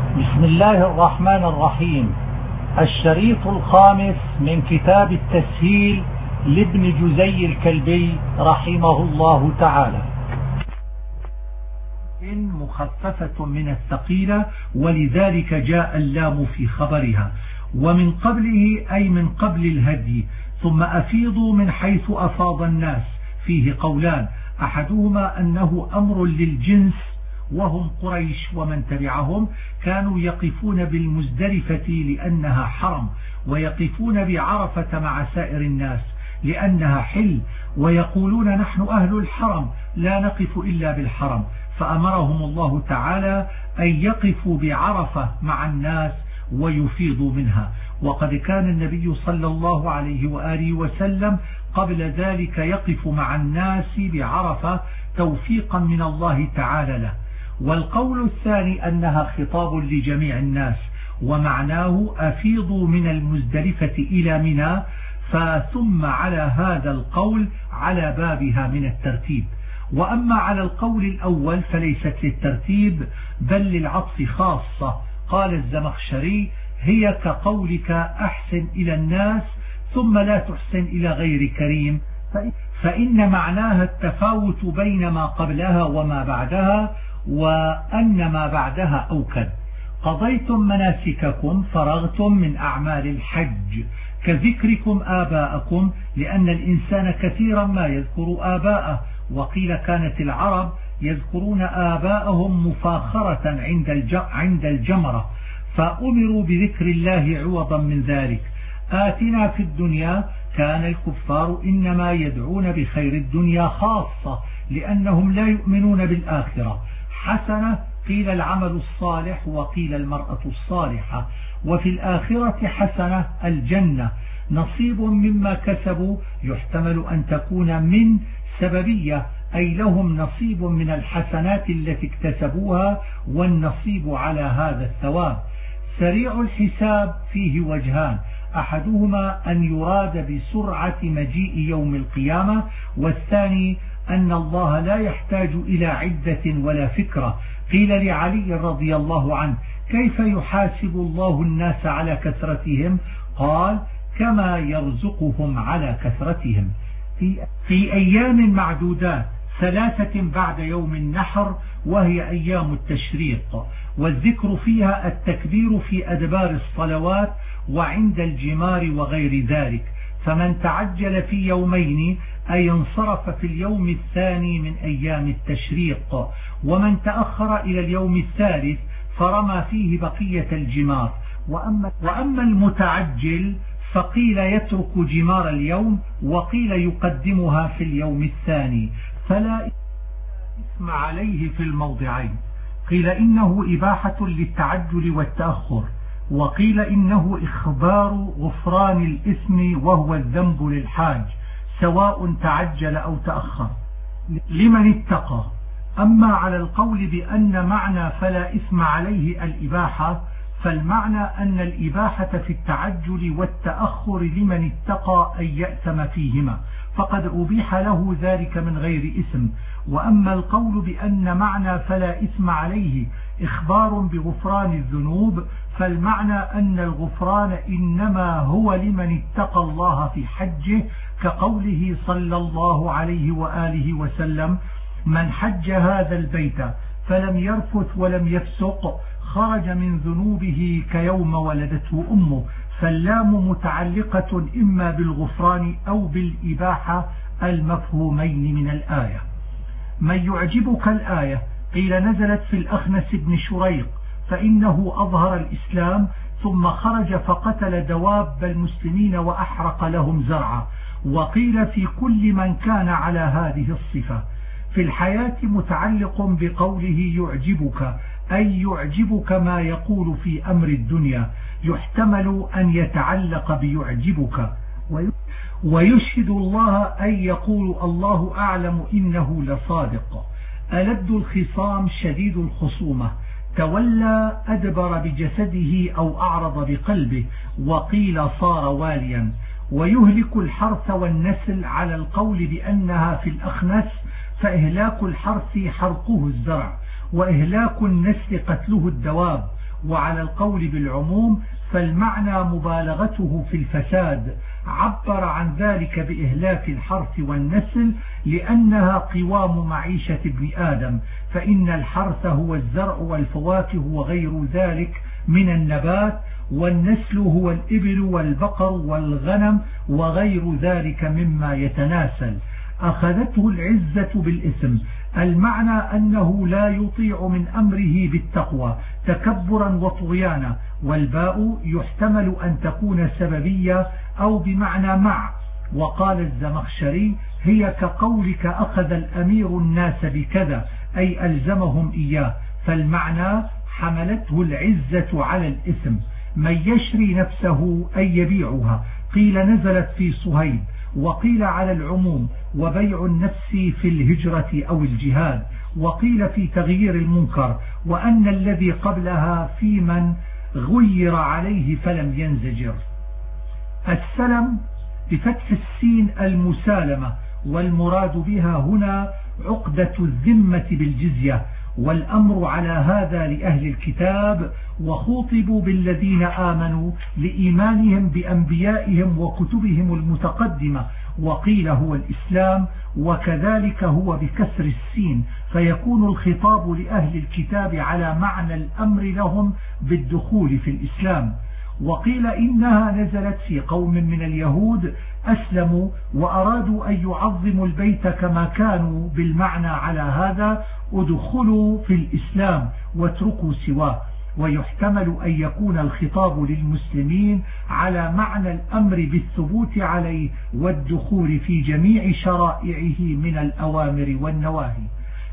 بسم الله الرحمن الرحيم. الشريط الخامس من كتاب التسهيل لابن جزي الكلبي رحمه الله تعالى. إن مخففة من الثقيلة، ولذلك جاء اللام في خبرها. ومن قبله أي من قبل الهدي. ثم أفيضوا من حيث أفاض الناس، فيه قولان، أحدهما أنه أمر للجنس وهم قريش ومن تبعهم، كانوا يقفون بالمزدلفة لأنها حرم، ويقفون بعرفة مع سائر الناس لأنها حل، ويقولون نحن أهل الحرم لا نقف إلا بالحرم، فأمرهم الله تعالى أن يقفوا بعرفة مع الناس ويفيضوا منها. وقد كان النبي صلى الله عليه وآله وسلم قبل ذلك يقف مع الناس بعرفة توفيقا من الله تعالى له. والقول الثاني أنها خطاب لجميع الناس، ومعناه أفيضوا من المزدلفة إلى منى، فثم على هذا القول على بابها من الترتيب. وأما على القول الأول فليست للترتيب بل للعطف خاصة. قال الزمخشري: هي كقولك أحسن إلى الناس ثم لا تحسن إلى غير كريم، فإن معناها التفاوت بين ما قبلها وما بعدها، وأن ما بعدها أوكد. قضيتم مناسككم، فرغتم من أعمال الحج، كذكركم آباءكم، لأن الإنسان كثيرا ما يذكر آباءه. وقيل كانت العرب يذكرون آباءهم مفاخرة عند الجمرة، فأمروا بذكر الله عوضا من ذلك. آتنا في الدنيا، كان الكفار إنما يدعون بخير الدنيا خاصة لأنهم لا يؤمنون بالآخرة. حسنة، قيل العمل الصالح وقيل المرأة الصالحة. وفي الآخرة حسنة الجنة، نصيب مما كسبوا، يحتمل أن تكون من سببية، أي لهم نصيب من الحسنات التي اكتسبوها، والنصيب على هذا الثواب. سريع الحساب فيه وجهان، أحدهما أن يراد بسرعة مجيء يوم القيامة، والثاني أن الله لا يحتاج إلى عدة ولا فكرة. قيل لعلي رضي الله عنه: كيف يحاسب الله الناس على كثرتهم؟ قال: كما يرزقهم على كثرتهم. في أيام معدودات، 3 بعد يوم النحر، وهي أيام التشريق، والذكر فيها التكبير في أدبار الصلوات وعند الجمار وغير ذلك. فمن تعجل في يومين أي انصرف في اليوم الثاني من أيام التشريق، ومن تأخر إلى اليوم الثالث فرمى فيه بقية الجمار. وأما المتعجل فقيل يترك جمار اليوم، وقيل يقدمها في اليوم الثاني، فلا إثم عليه في الموضعين. قيل إنه إباحة للتعجل والتأخر، وقيل إنه إخبار غفران الإثم وهو الذنب للحاج، سواء تعجل أو تأخر، لمن اتقى. أما على القول بأن معنى فلا إثم عليه الإباحة، فالمعنى أن الإباحة في التعجل والتأخر لمن اتقى أن يأثم فيهما، فقد أبيح له ذلك من غير إثم. وأما القول بأن معنى فلا إثم عليه إخبار بغفران الذنوب، فالمعنى أن الغفران إنما هو لمن اتقى الله في حجه، كقوله صلى الله عليه وآله وسلم: من حج هذا البيت فلم يرفث ولم يفسق خرج من ذنوبه كيوم ولدته أمه. فاللام متعلقة إما بالغفران أو بالإباحة المفهومين من الآية. من يعجبك الآية، قيل نزلت في الأخنس بن شريق، فإنه أظهر الإسلام ثم خرج فقتل دواب المسلمين وأحرق لهم زرعا. وقيل في كل من كان على هذه الصفة. في الحياة متعلق بقوله يعجبك، أي يعجبك ما يقول في أمر الدنيا، يحتمل أن يتعلق بيعجبك. ويشهد الله أن يقول الله أعلم إنه لصادق. ألد الخصام شديد الخصومة، تولى أدبر بجسده أو أعرض بقلبه، وقيل صار واليا. ويهلك الحرث والنسل على القول بأنها في الأخنس، فإهلاك الحرث حرقه الزرع، وإهلاك النسل قتله الدواب، وعلى القول بالعموم فالمعنى مبالغته في الفساد. عبر عن ذلك بإهلاك الحرث والنسل لأنها قوام معيشة ابن آدم، فإن الحرث هو الزرع والفواكه وغير ذلك من النبات، والنسل هو الإبل والبقر والغنم وغير ذلك مما يتناسل. أخذته العزة بالإثم، المعنى أنه لا يطيع من أمره بالتقوى تكبرا وطغيانا، والباء يحتمل أن تكون سببية أو بمعنى مع. وقال الزمخشري: هي كقولك أخذ الأمير الناس بكذا، أي ألزمهم إياه، فالمعنى حملته العزة على الإثم. من يشري نفسه أي يبيعها، قيل نزلت في صهيب، وقيل على العموم وبيع النفس في الهجرة أو الجهاد، وقيل في تغيير المنكر، وأن الذي قبلها في من غير عليه فلم ينزجر. السلم بفتح السين المسالمة، والمراد بها هنا عقدة الذمة بالجزية، والأمر على هذا لأهل الكتاب، وخوطبوا بالذين آمنوا لإيمانهم بأنبيائهم وكتبهم المتقدمة، وقيل هو الإسلام، وكذلك هو بكسر السين، فيكون الخطاب لأهل الكتاب على معنى الأمر لهم بالدخول في الإسلام. وقيل إنها نزلت في قوم من اليهود أسلموا وأرادوا أن يعظموا البيت كما كانوا، بالمعنى على هذا ادخلوا في الإسلام واتركوا سواه. ويحتمل أن يكون الخطاب للمسلمين على معنى الأمر بالثبوت عليه والدخول في جميع شرائعه من الأوامر والنواهي.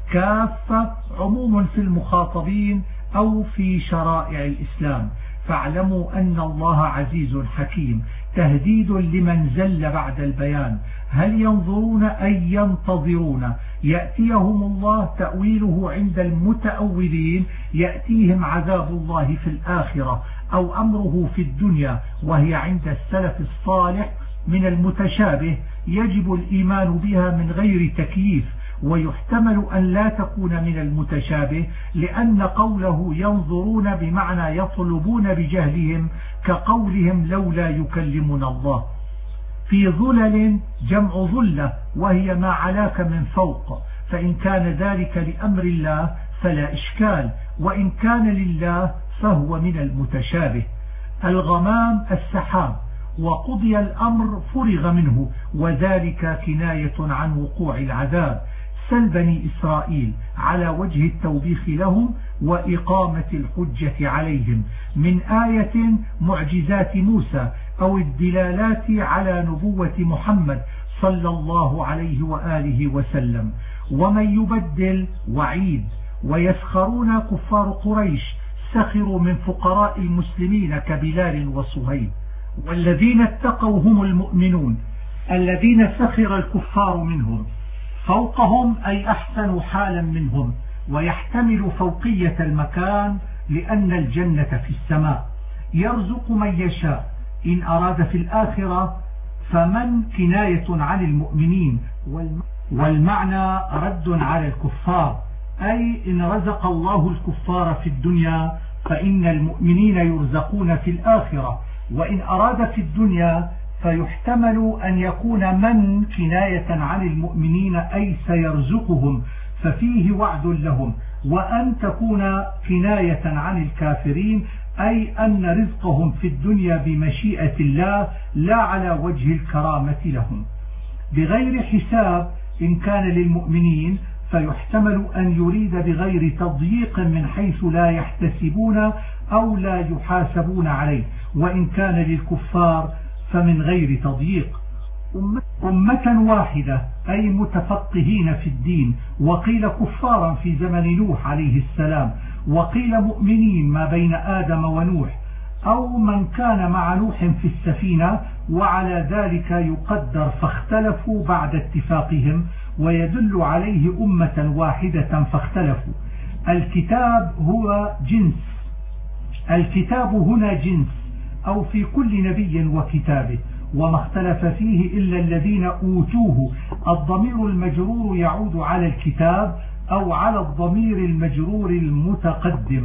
كافة عموم في المخاطبين أو في شرائع الإسلام. فاعلموا أن الله عزيز حكيم، تهديد لمن زل بعد البيان. هل ينظرون أي ينتظرون يأتيهم الله؟ تأويله عند المتأولين يأتيهم عذاب الله في الآخرة أو أمره في الدنيا، وهي عند السلف الصالح من المتشابه يجب الإيمان بها من غير تكييف. ويحتمل أن لا تكون من المتشابه، لأن قوله ينظرون بمعنى يطلبون بجهلهم، كقولهم لولا يكلمنا الله. في ظلل جمع ظلة، وهي ما علاك من فوق، فإن كان ذلك لأمر الله فلا إشكال، وإن كان لله فهو من المتشابه. الغمام السحاب، وقضي الأمر فرغ منه، وذلك كناية عن وقوع العذاب. سل بني إسرائيل على وجه التوبيخ لهم وإقامة الحجة عليهم، من آية معجزات موسى أو الدلالات على نبوة محمد صلى الله عليه وآله وسلم. ومن يبدل وعيد. ويسخرون كفار قريش سخروا من فقراء المسلمين كبلال وصهيب. والذين اتقوا هم المؤمنون الذين سخر الكفار منهم، فوقهم أي أحسن حالا منهم، ويحتمل فوقية المكان لأن الجنة في السماء. يرزق من يشاء، إن أراد في الآخرة فمن كناية عن المؤمنين، والمعنى رد على الكفار، أي إن رزق الله الكفار في الدنيا فإن المؤمنين يرزقون في الآخرة. وإن أراد في الدنيا فيحتمل أن يكون من كناية عن المؤمنين أي سيرزقهم، ففيه وعد لهم، وأن تكون كناية عن الكافرين أي أن رزقهم في الدنيا بمشيئة الله لا على وجه الكرامة لهم. بغير حساب إن كان للمؤمنين فيحتمل أن يريد بغير تضييق من حيث لا يحتسبون أو لا يحاسبون عليه، وإن كان للكفار فمن غير تضييق. أمة واحدة أي متفقهين في الدين، وقيل كفارا في زمن نوح عليه السلام، وقيل مؤمنين ما بين آدم ونوح، أو من كان مع نوح في السفينة، وعلى ذلك يقدر فاختلفوا بعد اتفاقهم، ويدل عليه أمة واحدة فاختلفوا. الكتاب هو جنس، الكتاب هنا جنس أو في كل نبي وكتابه، وما اختلف فيه إلا الذين أوتوه. الضمير المجرور يعود على الكتاب أو على الضمير المجرور المتقدم،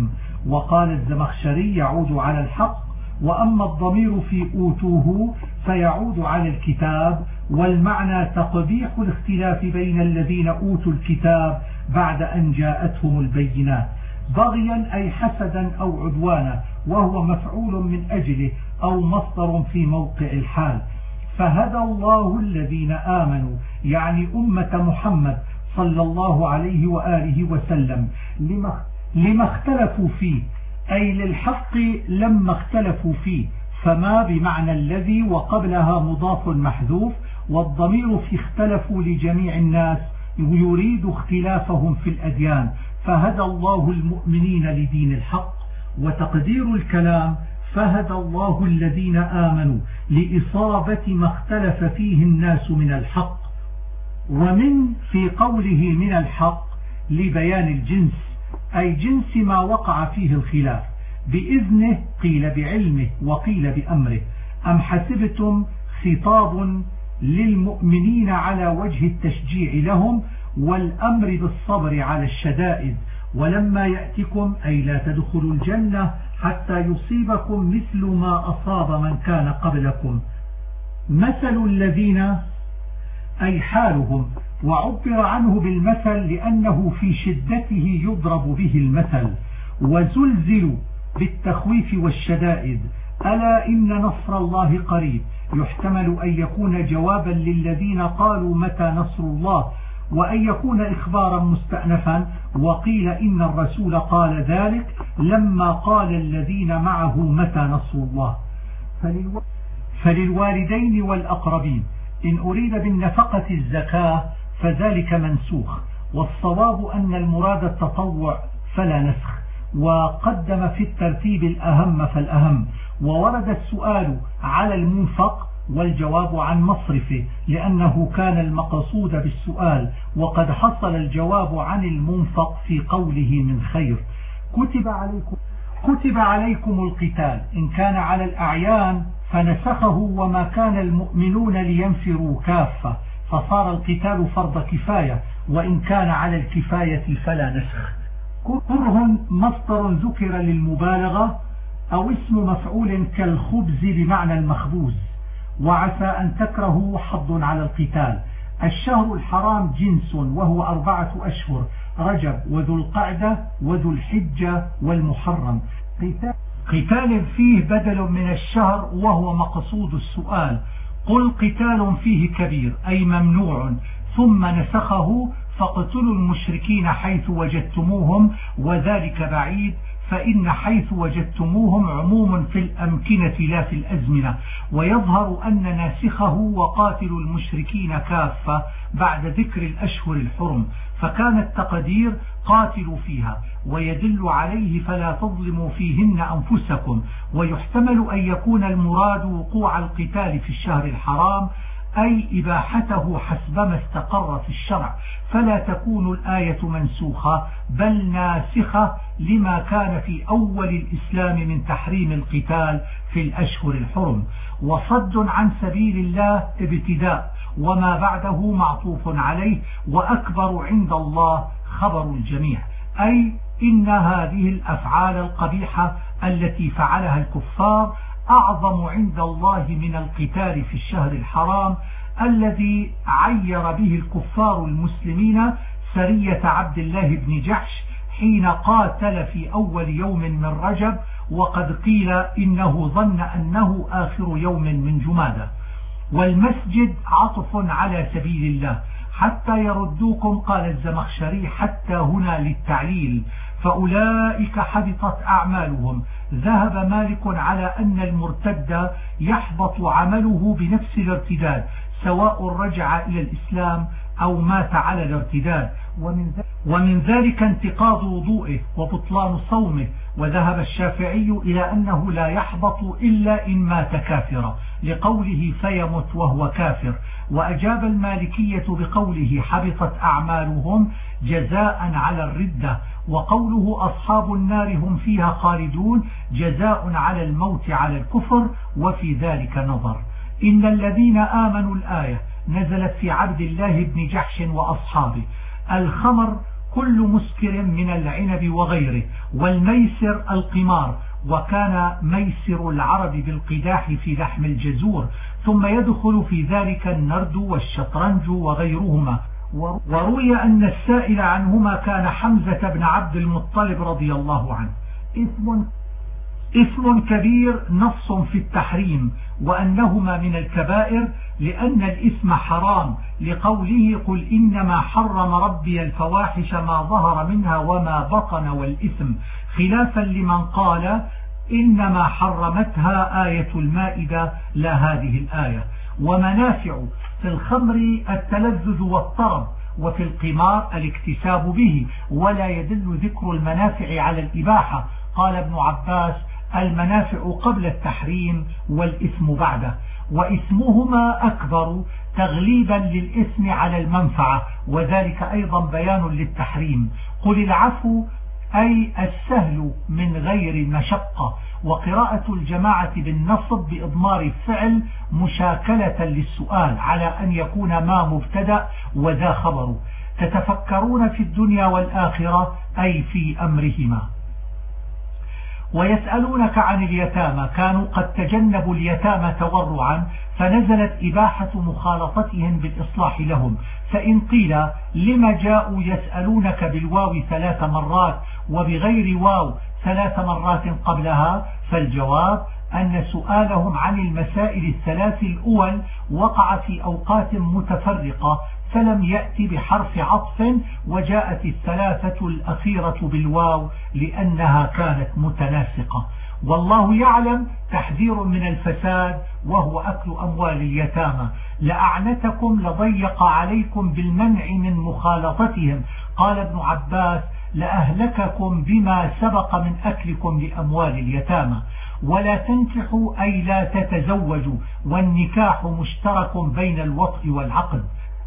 وقال الزمخشري يعود على الحق، وأما الضمير في أوتوه فيعود على الكتاب، والمعنى تقبيح الاختلاف بين الذين أوتوا الكتاب بعد أن جاءتهم البينات، بغيا أي حسدا أو عدوانا، وهو مفعول من أجله أو مصدر في موقع الحال. فهدى الله الذين آمنوا يعني أمة محمد صلى الله عليه وآله وسلم لما اختلفوا فيه، أي للحق لما اختلفوا فيه، فما بمعنى الذي وقبلها مضاف محذوف، والضمير في اختلفوا لجميع الناس يريد اختلافهم في الأديان، فهدى الله المؤمنين لدين الحق. وتقدير الكلام فهدى الله الذين آمنوا لإصابة ما اختلف فيه الناس من الحق، ومن في قوله من الحق لبيان الجنس، أي جنس ما وقع فيه الخلاف، بإذنه قيل بعلمه وقيل بأمره. أم حسبتم خطاب للمؤمنين على وجه التشجيع لهم والأمر بالصبر على الشدائد، ولما يأتكم أي لا تدخلوا الجنة حتى يصيبكم مثل ما أصاب من كان قبلكم. مثل الذين أي حالهم، وعبر عنه بالمثل لأنه في شدته يضرب به المثل. وزلزلوا بالتخويف والشدائد، ألا إن نصر الله قريب، يحتمل أن يكون جوابا للذين قالوا متى نصر الله، وأن يكون إخبارا مستأنفا. وقيل إن الرسول قال ذلك لما قال الذين معه متى نصر الله. فللوالدين والأقربين، إن أريد بالنفقة الزكاة فذلك منسوخ، والصواب أن المراد التطوع فلا نسخ، وقدم في الترتيب الأهم فالأهم. وورد السؤال على المنفق والجواب عن مصرفه، لأنه كان المقصود بالسؤال، وقد حصل الجواب عن المنفق في قوله من خير. كتب عليكم القتال إن كان على الأعيان فنسخه، وما كان المؤمنون لينفروا كافة، فصار القتال فرض كفاية، وإن كان على الكفاية فلا نسخ. كره مصدر ذكر للمبالغة أو اسم مفعول كالخبز بمعنى المخبوز. وعسى أن تكرهوا حظ على القتال. الشهر الحرام جنس، وهو 4 أشهر: رجب وذو القعدة وذو الحجة والمحرم. قتال فيه بدل من الشهر، وهو مقصود السؤال. قل قتال فيه كبير أي ممنوع، ثم نسخه فاقتلوا المشركين حيث وجدتموهم، وذلك بعيد، فإن حيث وجدتموهم عموم في الأمكنة لا في الأزمنة. ويظهر أن ناسخه وقاتلوا المشركين كافة بعد ذكر الأشهر الحرم، فكان التقدير قاتلوا فيها، ويدل عليه فلا تظلموا فيهن أنفسكم. ويحتمل أن يكون المراد وقوع القتال في الشهر الحرام، أي إباحته حسبما استقر في الشرع، فلا تكون الآية منسوخة بل ناسخة لما كان في أول الإسلام من تحريم القتال في الأشهر الحرم. وصد عن سبيل الله ابتداء، وما بعده معطوف عليه، وأكبر عند الله خبر الجميع، أي إن هذه الأفعال القبيحة التي فعلها الكفار أعظم عند الله من القتال في الشهر الحرام الذي عير به الكفار المسلمين سرية عبد الله بن جحش حين قاتل في أول يوم من رجب، وقد قيل إنه ظن أنه آخر يوم من جمادى. والمسجد عطف على سبيل الله. حتى يردوكم قال الزمخشري حتى هنا للتعليل، فأولئك حبطت أعمالهم. ذهب مالك على أن المرتد يحبط عمله بنفس الارتداد، سواء رجع إلى الإسلام أو مات على الارتداد، ومن ذلك انتقاض وضوئه وبطلان صومه. وذهب الشافعي إلى أنه لا يحبط إلا إن مات كافرا، لقوله فيمت وهو كافر. وأجاب المالكية بقوله حبطت أعمالهم جزاء على الردة، وقوله أصحاب النار هم فيها خالدون جزاء على الموت على الكفر، وفي ذلك نظر. إن الذين آمنوا الآية نزلت في عبد الله بن جحش وأصحابه. الخمر كل مسكر من العنب وغيره، والميسر القمار، وكان ميسر العرب بالقداح في لحم الجزور، ثم يدخل في ذلك النرد والشطرنج وغيرهما. وروي أن السائل عنهما كان حمزة بن عبد المطلب رضي الله عنه. إثم كبير نص في التحريم، وأنهما من الكبائر لأن الإثم حرام، لقوله قل إنما حرم ربي الفواحش ما ظهر منها وما بطن والإثم، خلافا لمن قال إنما حرمتها آية المائدة لا هذه الآية. ومنافع: في الخمر التلذذ والطرب، وفي القمار الاكتساب به، ولا يدل ذكر المنافع على الإباحة. قال ابن عباس: المنافع قبل التحريم والإثم بعده، وإثمهما أكبر تغليبا للإثم على المنفعة، وذلك أيضا بيان للتحريم. قل العفو أي السهل من غير المشقة. وقراءة الجماعة بالنصب بإضمار الفعل مشاكلة للسؤال على أن يكون ما مبتدأ وذا خبر. تتفكرون في الدنيا والآخرة أي في أمرهما. ويسألونك عن اليتامى، كانوا قد تجنبوا اليتامى تورعا، فنزلت إباحة مخالطتهم بالإصلاح لهم. فإن قيل لما جاءوا يسألونك بالواو 3 مرات وبغير واو 3 مرات قبلها، فالجواب أن سؤالهم عن المسائل الثلاث الأول وقع في أوقات متفرقة، فلم يأتي بحرف عطف، وجاءت الثلاثة الأخيرة بالواو لأنها كانت متناسقة. والله يعلم تحذير من الفساد وهو أكل أموال اليتامى. لأعنتكم لضيق عليكم بالمنع من مخالطتهم. قال ابن عباس: لأهلككم بما سبق من أكلكم لأموال اليتامى. ولا تنكحوا أي لا تتزوجوا، والنكاح مشترك بين الوطء والعقد.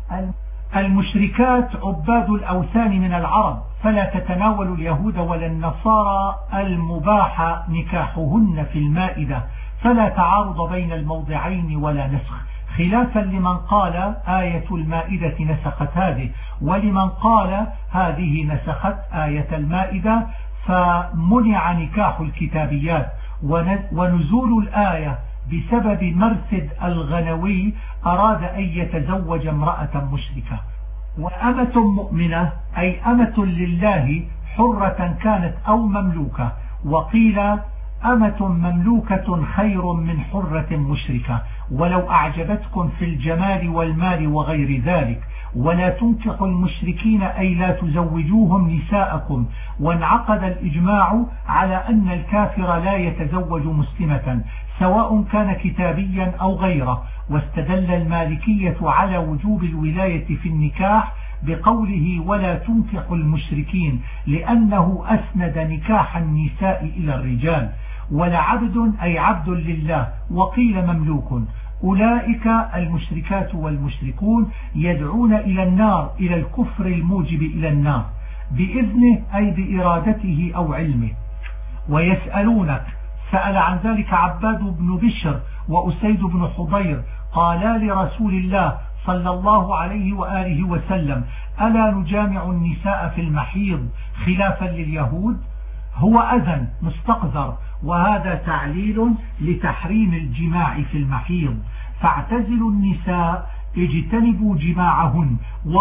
المشركات عباد الأوثان من العرب، فلا تتناول اليهود ولا النصارى المباح نكاحهن في المائدة، فلا تعارض بين الموضعين ولا نسخ، خلافا لمن قال آية المائدة نسخت هذه، ولمن قال هذه نسخت آية المائدة، فمنع نكاح الكتابيات. ونزول الآية بسبب مرثد الغنوي أراد أن يتزوج امرأة مشركة. وأمة مؤمنة أي أمة لله حرة كانت أو مملوكة. وقيل أمة مملوكة خير من حرة مشركة ولو أعجبتكم في الجمال والمال وغير ذلك. ولا تنكحوا المشركين أي لا تزوجوهم نساءكم. وانعقد الإجماع على أن الكافر لا يتزوج مسلمة سواء كان كتابيا أو غيره. واستدل المالكية على وجوب الولاية في النكاح بقوله ولا تنكحوا المشركين، لأنه أسند نكاح النساء إلى الرجال. ولعبد أي عبد لله، وقيل مملوك. أولئك المشركات والمشركون يدعون إلى النار، إلى الكفر الموجب إلى النار، بإذنه أي بإرادته أو علمه. ويسألونك، سأل عن ذلك عباد بن بشر وأسيد بن حضير، قالا لرسول الله صلى الله عليه وآله وسلم: ألا نجامع النساء في المحيض خلافا لليهود؟ هو أذن مستقذر، وهذا تعليل لتحريم الجماع في المحيض. فاعتزلوا النساء، اجتنبوا جماعهن.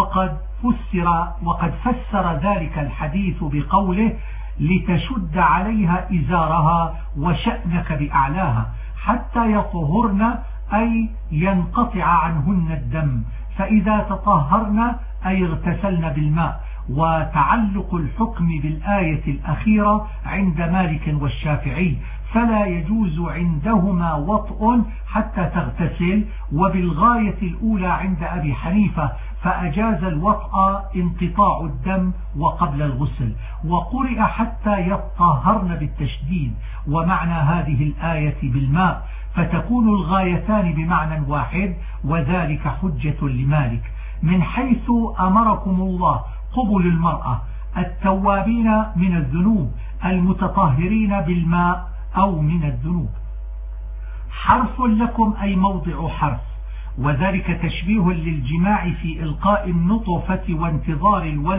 وقد فسر ذلك الحديث بقوله لتشد عليها إزارها وشأنك بأعلاها حتى يطهرن أي ينقطع عنهن الدم، فإذا تطهرن أي اغتسلن بالماء. وتعلق الحكم بالآية الأخيرة عند مالك والشافعي، فلا يجوز عندهما وطء حتى تغتسل، وبالغاية الأولى عند أبي حنيفة، فأجاز الوطء انقطاع الدم وقبل الغسل. وقرئ حتى يطهرن بالتشديد، ومعنى هذه الآية بالماء، فتكون الغايتان بمعنى واحد، وذلك حجة لمالك. من حيث أمركم الله قبل المرأة، التوابين من الذنوب، المتطهرين بالماء أو من الذنوب. حرف لكم أي موضع حرف، وذلك تشبيه للجماع في إلقاء النطفة وانتظار الولد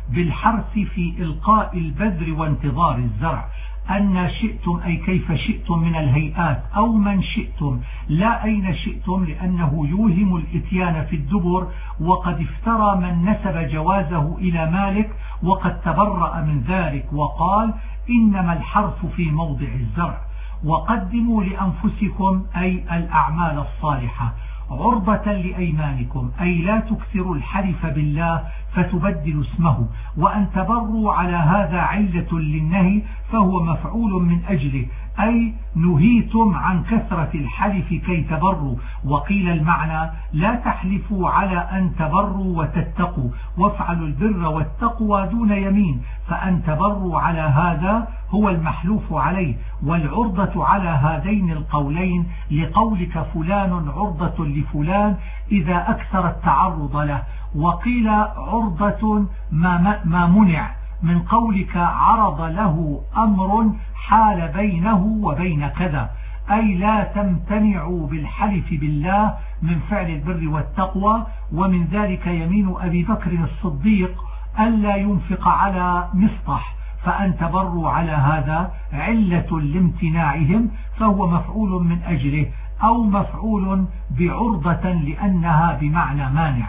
بالحرث في إلقاء البذر وانتظار الزرع، أن شئتم أي كيف شئتم من الهيئات أو من شئتم لا أين شئتم، لأنه يوهم الإتيان في الدبر، وقد افترى من نسب جوازه إلى مالك وقد تبرأ من ذلك وقال إنما الحرث في موضع الزرع. وقدموا لأنفسكم أي الأعمال الصالحة عرضة لأيمانكم، أي لا تكثروا الحلف بالله فتبدلوا اسمه، وأن تبروا على هذا علة للنهي فهو مفعول من أجله، أي نهيتم عن كثرة الحلف كي تبروا. وقيل المعنى لا تحلفوا على أن تبروا وتتقوا، وافعلوا البر والتقوى دون يمين، فأن تبروا على هذا هو المحلوف عليه، والعرضة على هذين القولين لقولك فلان عرضة لفلان إذا أكثر التعرض له. وقيل عرضة ما منع من قولك عرض له أمر حال بينه وبين كذا، أي لا تمتنعوا بالحلف بالله من فعل البر والتقوى. ومن ذلك يمين أبي بكر الصديق ألا ينفق على مصطح، فأن تبروا على هذا علة لامتناعهم فهو مفعول من أجله، أو مفعول بعرضة لأنها بمعنى مانع.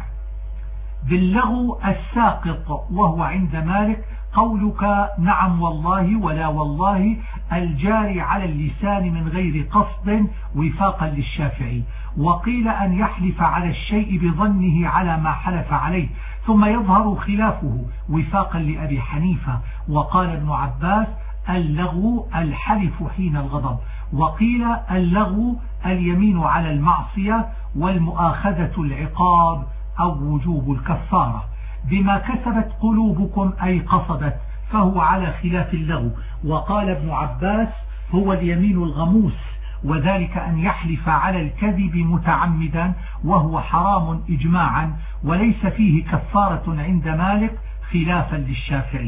باللغو الساقط وهو عند مالك قولك نعم والله ولا والله الجاري على اللسان من غير قصد وفاقا للشافعي. وقيل أن يحلف على الشيء بظنه على ما حلف عليه ثم يظهر خلافه وفاقا لأبي حنيفة. وقال ابن عباس اللغو الحلف حين الغضب. وقيل اللغو اليمين على المعصية والمؤاخذة العقاب أو وجوب الكفارة. بما كسبت قلوبكم أي قصدت، فهو على خلاف اللغو. وقال ابن عباس هو اليمين الغموس، وذلك أن يحلف على الكذب متعمدا، وهو حرام إجماعا وليس فيه كفارة عند مالك خلافا للشافعي.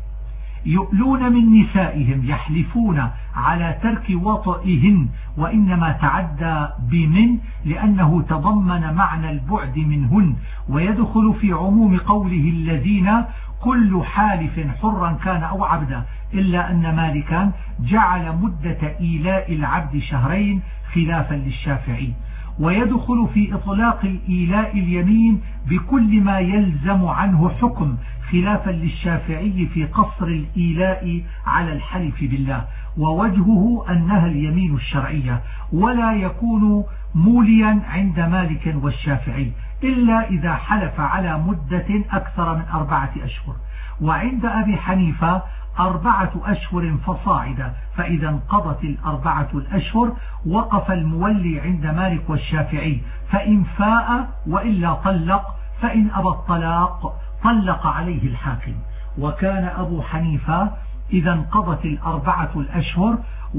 يؤلون من نسائهم يحلفون على ترك وطئهن، وإنما تعدى بمن لأنه تضمن معنى البعد منهن، ويدخل في عموم قوله الذين كل حالف حرا كان أو عبدا، إلا أن مالكا جعل مدة إيلاء العبد شهرين خلافا للشافعي. ويدخل في إطلاق الإيلاء اليمين بكل ما يلزم عنه حكم خلافا للشافعي في قصر الإيلاء على الحلف بالله، ووجهه أنها اليمين الشرعية، ولا يكون موليا عند مالك والشافعي إلا إذا حلف على مدة أكثر من 4 أشهر. وعند أبي حنيفة 4 أشهر فصاعدا، فإذا انقضت 4 الأشهر وقف المولي عند مالك والشافعي، فإن فاء وإلا طلق، فإن أبى الطلاق طلق عليه الحاكم. وكان أبو حنيفة إذا انقضت 4 الأشهر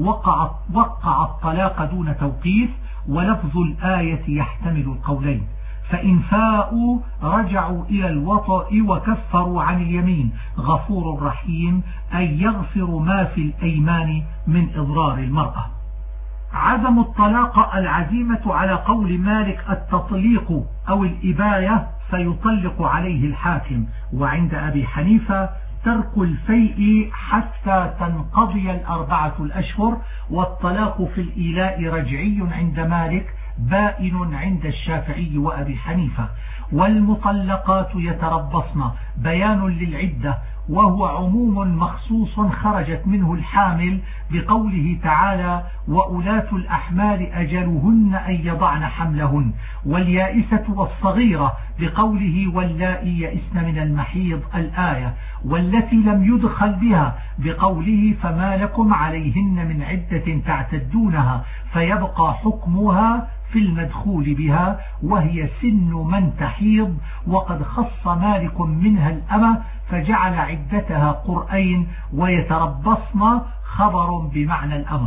وقع الطلاق دون توقيف، ولفظ الآية يحتمل القولين. فإن فاءوا رجعوا إلى الوطأ وكفروا عن اليمين، غفور رحيم أي يغفر ما في الأيمان من إضرار المرأة. عدم الطلاق العزيمة على قول مالك التطليق أو الإباية فيطلق عليه الحاكم. وعند أبي حنيفة ترك الفيء حتى تنقضي 4 الأشهر، والطلاق في الإيلاء رجعي عند مالك بائن عند الشافعي وأبي حنيفة. والمطلقات يتربصن بيان للعدة، وهو عموم مخصوص خرجت منه الحامل بقوله تعالى وأولاة الأحمال أجلهن أن يضعن حملهن، واليائسة والصغيرة بقوله واللائي يئسن من المحيض الآية، والتي لم يدخل بها بقوله فما لكم عليهن من عدة تعتدونها، فيبقى حكمها في المدخول بها وهي سن من تحيض. وقد خص مالك منها الأمة فجعل عدتها قرئين، ويتربصن خبر بمعنى الأمر.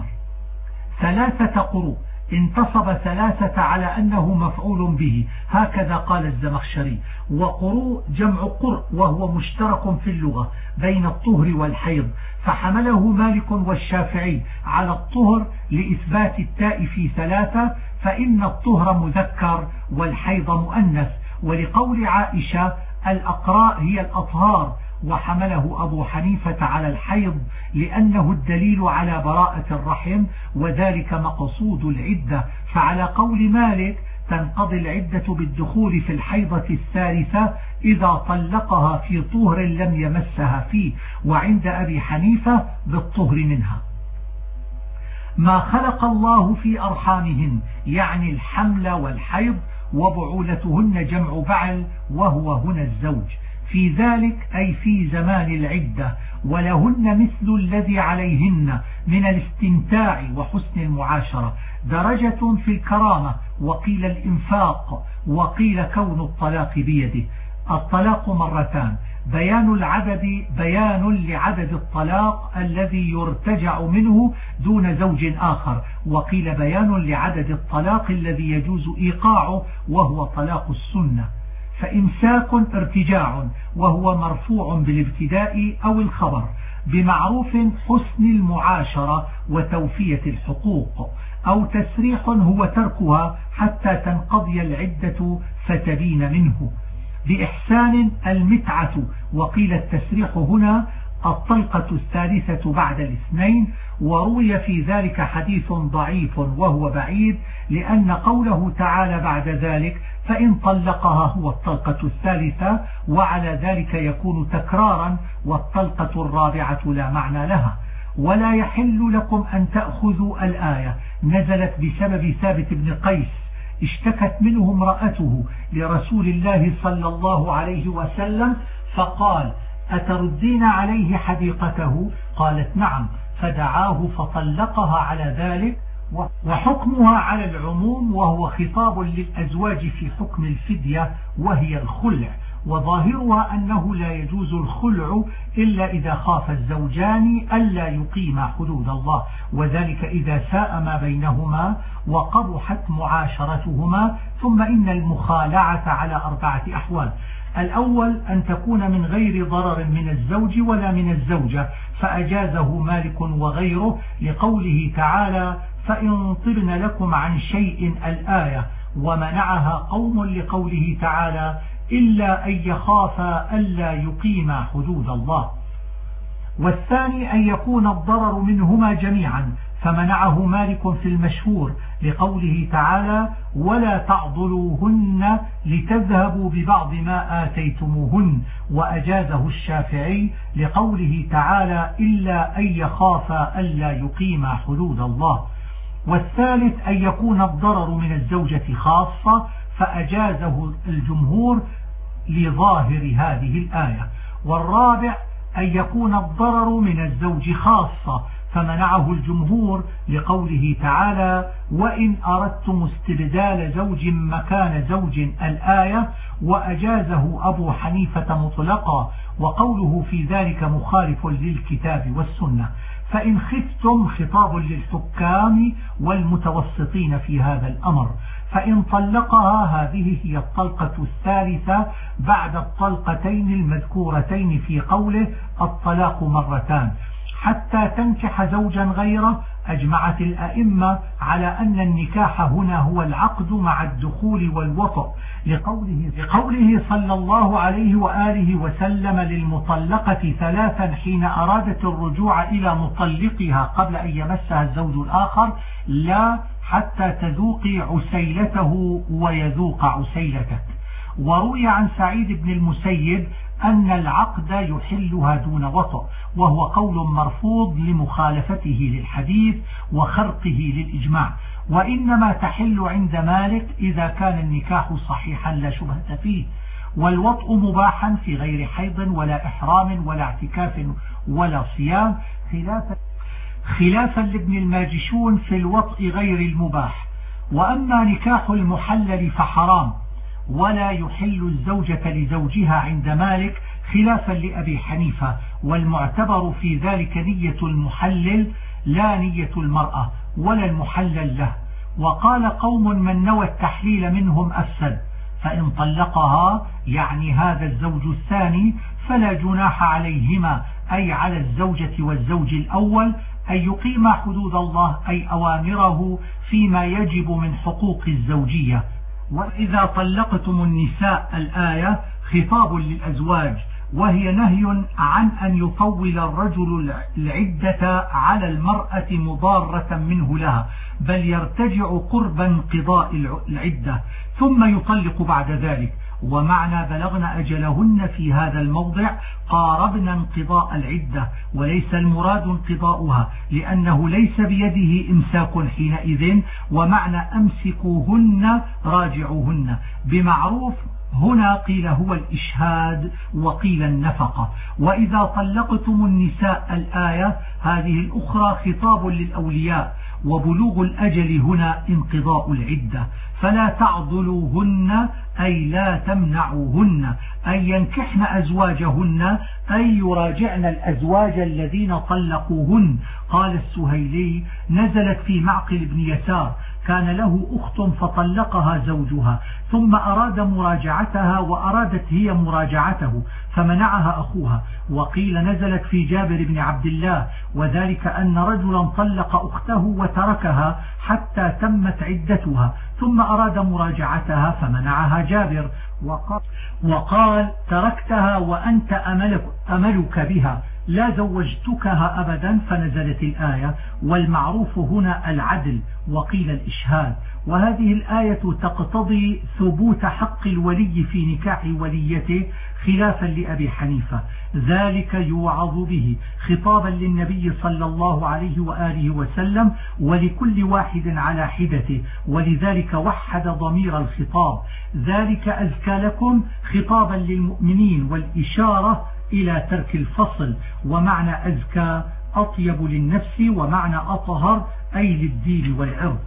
3 قروء انتصب 3 على أنه مفعول به، هكذا قال الزمخشري. وقروء جمع قرء، وهو مشترك في اللغة بين الطهر والحيض، فحمله مالك والشافعي على الطهر لإثبات التاء في 3، فإن الطهر مذكر والحيض مؤنث. ولقول عائشة الأقراء هي الأطهار، وحمله أبو حنيفة على الحيض لأنه الدليل على براءة الرحم وذلك مقصود العدة. فعلى قول مالك تنقضي العدة بالدخول في الحيضة الثالثة إذا طلقها في طهر لم يمسها فيه، وعند أبي حنيفة بالطهر منها. ما خلق الله في أرحامهن يعني الحمل والحيض، وبعولتهن جمع بعل وهو هنا الزوج، في ذلك أي في زمان العدة، ولهن مثل الذي عليهن من الاستمتاع وحسن المعاشرة، درجة في الكرامة، وقيل الإنفاق، وقيل كون الطلاق بيده. الطلاق مرتان، بيان العدد بيان لعدد الطلاق الذي يرتجع منه دون زوج آخر، وقيل بيان لعدد الطلاق الذي يجوز إيقاعه وهو طلاق السنة. فإمساك ارتجاع وهو مرفوع بالابتداء أو الخبر، بمعروف حسن المعاشرة وتوفية الحقوق، أو تسريح هو تركها حتى تنقضي العدة فتبين منه، بإحسان المتعة، وقيل التسريح هنا الطلقة الثالثة بعد الاثنين. وروي في ذلك حديث ضعيف وهو بعيد، لأن قوله تعالى بعد ذلك فإن طلقها هو الطلقة الثالثة، وعلى ذلك يكون تكرارا، والطلقة الرابعة لا معنى لها. ولا يحل لكم أن تأخذوا الآية نزلت بسبب ثابت بن قيس، اشتكت منه امرأته لرسول الله صلى الله عليه وسلم فقال أتردين عليه حديقته؟ قالت نعم، فدعاه فطلقها على ذلك، وحكمها على العموم، وهو خطاب للأزواج في حكم الفدية وهي الخلع، وظاهرها أنه لا يجوز الخلع إلا إذا خاف الزوجان ألا يقيما حدود الله، وذلك إذا ساء ما بينهما وقبحت معاشرتهما. ثم إن المخالعة على 4 أحوال: الأول أن تكون من غير ضرر من الزوج ولا من الزوجة، فأجازه مالك وغيره لقوله تعالى فإن طبن لكم عن شيء الآية، ومنعها قوم لقوله تعالى إلا أن يخافا ألا يقيما حدود الله. والثاني أن يكون الضرر منهما جميعا، فمنعه مالك في المشهور لقوله تعالى ولا تعضلوهن لتذهبوا ببعض ما آتيتموهن، وأجازه الشافعي لقوله تعالى إلا أن يخافا ألا يقيما حدود الله. والثالث أن يكون الضرر من الزوجة خاصة، فأجازه الجمهور لظاهر هذه الآية. والرابع أن يكون الضرر من الزوج خاصة، فمنعه الجمهور لقوله تعالى وإن أردتم استبدال زوج مكان زوج الآية، وأجازه أبو حنيفة مطلقا، وقوله في ذلك مخالف للكتاب والسنة. فإن خفتم خطاب للحكام والمتوسطين في هذا الأمر. فإن طلقها هذه هي الطلقة الثالثة بعد الطلقتين المذكورتين في قوله الطلاق مرتان، حتى تنكح زوجا غيره. أجمعت الأئمة على أن النكاح هنا هو العقد مع الدخول والوطء، لقوله صلى الله عليه وآله وسلم للمطلقة 3 حين أرادت الرجوع إلى مطلقها قبل أن يمسها الزوج الآخر: لا حتى تذوقي عسيلته ويذوق عسيلتك. وروي عن سعيد بن المسيب أن العقد يحلها دون وطء، وهو قول مرفوض لمخالفته للحديث وخرقه للإجماع، وإنما تحل عند مالك إذا كان النكاح صحيحا لا شبهة فيه، والوطء مباحا في غير حيض ولا إحرام ولا اعتكاف ولا صيام، خلافا لابن الماجشون في الوطء غير المباح. وأما نكاح المحلل فحرام، ولا يحل الزوجة لزوجها عند مالك خلافا لأبي حنيفة، والمعتبر في ذلك نية المحلل لا نية المرأة ولا المحلل له. وقال قوم من نوى التحليل منهم أفسد، فإن طلقها يعني هذا الزوج الثاني فلا جناح عليهما، أي على الزوجة والزوج الأول، أن يقيم حدود الله أي أوامره فيما يجب من حقوق الزوجية. وإذا طلقتم النساء الآية خطاب للأزواج، وهي نهي عن أن يطول الرجل العدة على المرأة مضارة منه لها، بل يرتجع قرب انقضاء العدة ثم يطلق بعد ذلك. ومعنى بلغن أجلهن في هذا الموضع قاربن انقضاء العدة، وليس المراد انقضاؤها، لأنه ليس بيده إمساك حينئذ. ومعنى أمسكوهن راجعوهن بمعروف هنا قيل هو الإشهاد وقيل النفقة. وإذا طلقتم النساء الآية هذه الأخرى خطاب للأولياء، وبلوغ الأجل هنا انقضاء العدة. فلا تعضلوهن أي لا تمنعوهن، أي ينكحن أزواجهن، أي يراجعن الأزواج الذين طلقوهن. قال السهيلي نزلت في معقل بن يسار، كان له أخت فطلقها زوجها ثم أراد مراجعتها وأرادت هي مراجعته فمنعها أخوها. وقيل نزلت في جابر بن عبد الله، وذلك أن رجلا طلق أخته وتركها حتى تمت عدتها ثم أراد مراجعتها فمنعها جابر وقال تركتها وأنت أملك بها لا زوجتكها أبدا، فنزلت الآية. والمعروف هنا العدل وقيل الإشهاد. وهذه الآية تقتضي ثبوت حق الولي في نكاح وليته خلافا لأبي حنيفة، ذلك يوعظ به خطابا للنبي صلى الله عليه وآله وسلم ولكل واحد على حدته، ولذلك وحد ضمير الخطاب، ذلك أزكى لكم خطابا للمؤمنين، والإشارة إلى ترك الفصل. ومعنى أزكى أطيب للنفس، ومعنى أطهر أي للدين والعرض.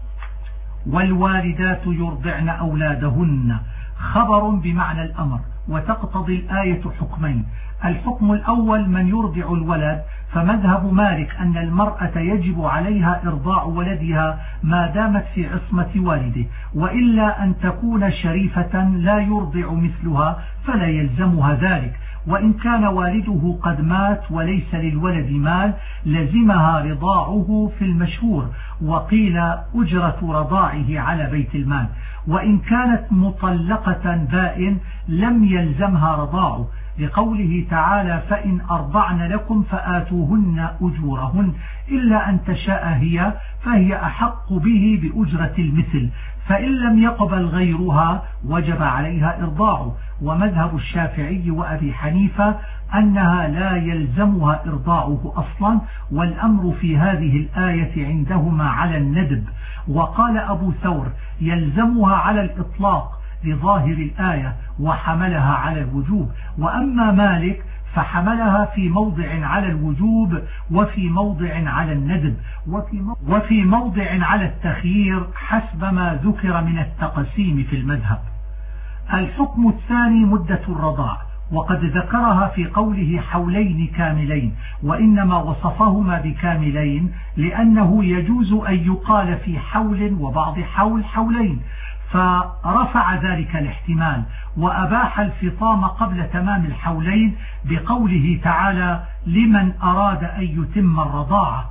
والوالدات يرضعن أولادهن خبر بمعنى الأمر، وتقتضي الآية حكمين. الحكم الأول من يرضع الولد، فمذهب مالك أن المرأة يجب عليها إرضاع ولدها ما دامت في عصمة والده، وإلا أن تكون شريفة لا يرضع مثلها فلا يلزمها ذلك. وإن كان والده قد مات وليس للولد مال لزمها رضاعه في المشهور، وقيل أجرة رضاعه على بيت المال. وإن كانت مطلقة بائن لم يلزمها رضاعه، لقوله تعالى فإن أرضعن لكم فآتوهن أجورهن، إلا أن تشاء هي فهي أحق به بأجرة المثل، فإن لم يقبل غيرها وجب عليها إرضاعه. ومذهب الشافعي وأبي حنيفة أنها لا يلزمها إرضاعه أصلا، والأمر في هذه الآية عندهما على الندب. وقال أبو ثور يلزمها على الإطلاق لظاهر الآية وحملها على الوجوب. وأما مالك فحملها في موضع على الوجوب وفي موضع على الندب وفي موضع على التخيير حسب ما ذكر من التقسيم في المذهب. الحكم الثاني مدة الرضاع، وقد ذكرها في قوله حولين كاملين، وإنما وصفهما بكاملين لأنه يجوز أن يقال في حول وبعض حول حولين، فرفع ذلك الاحتمال وأباح الفطام قبل تمام الحولين بقوله تعالى لمن أراد أن يتم الرضاعة.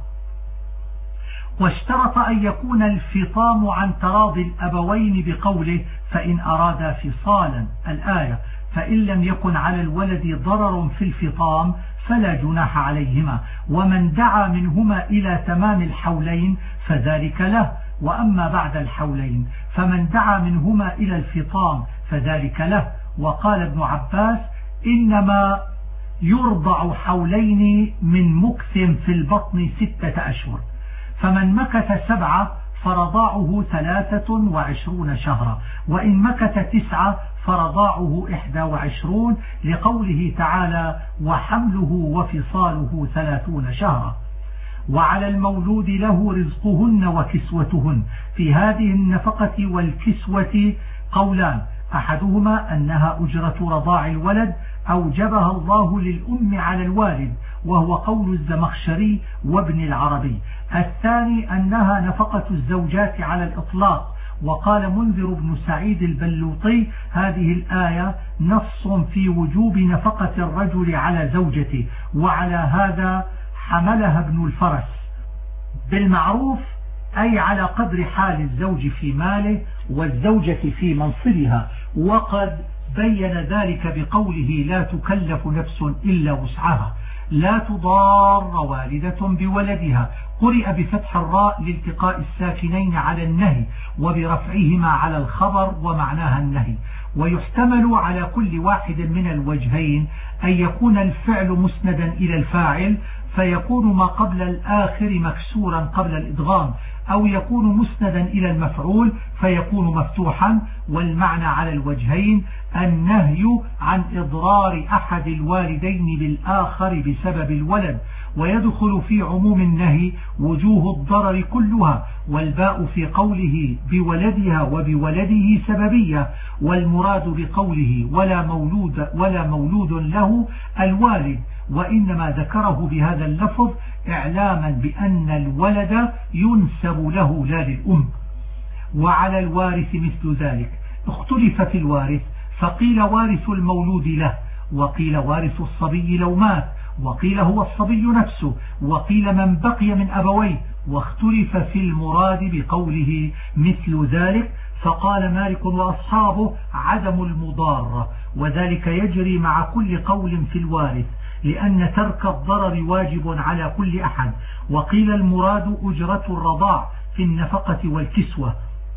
واشترط أن يكون الفطام عن تراضي الأبوين بقوله فإن أرادا فصالا الآية، فإن لم يكن على الولد ضرر في الفطام فلا جناح عليهما، ومن دعا منهما إلى تمام الحولين فذلك له. وأما بعد الحولين فمن دعا منهما إلى الفطام فذلك له. وقال ابن عباس إنما يرضع حولين من مكث في البطن 6 أشهر، فمن مكث 7 فرضاعه 23 شهرا، وإن مكث 9 فرضاعه 21، لقوله تعالى وحمله وفصاله 30 شهرا. وعلى المولود له رزقهن وكسوتهن. في هذه النفقة والكسوة قولان، أحدهما أنها أجرة رضاع الولد أوجبها الله للأم على الوالد، وهو قول الزمخشري وابن العربي. الثاني أنها نفقة الزوجات على الإطلاق، وقال منذر بن سعيد البلوطي هذه الآية نص في وجوب نفقة الرجل على زوجته، وعلى هذا حملها ابن الفرس بالمعروف، أي على قدر حال الزوج في ماله والزوجة في منصبها. وقد بين ذلك بقوله لا تكلف نفس إلا وسعها، لا تضار والدة بولدها، قرئ بفتح الراء لالتقاء الساكنين على النهي وبرفعهما على الخبر ومعناها النهي. ويحتمل على كل واحد من الوجهين أن يكون الفعل مسندا إلى الفاعل فيكون ما قبل الآخر مكسورا قبل الإدغام، أو يكون مسندا إلى المفعول فيكون مفتوحا. والمعنى على الوجهين النهي عن إضرار أحد الوالدين بالآخر بسبب الولد، ويدخل في عموم النهي وجوه الضرر كلها، والباء في قوله بولدها وبولده سببية، والمراد بقوله ولا مولود له الوالد، وإنما ذكره بهذا اللفظ إعلاما بأن الولد ينسب له لا للأم. وعلى الوارث مثل ذلك، اختلف في الوارث فقيل وارث المولود له، وقيل وارث الصبي لو مات، وقيل هو الصبي نفسه، وقيل من بقي من أبويه، واختلف في المراد بقوله مثل ذلك، فقال مالك وأصحابه عدم المضارة، وذلك يجري مع كل قول في الوارث لأن ترك الضرر واجب على كل أحد. وقيل المراد أجرة الرضاع في النفقة والكسوة.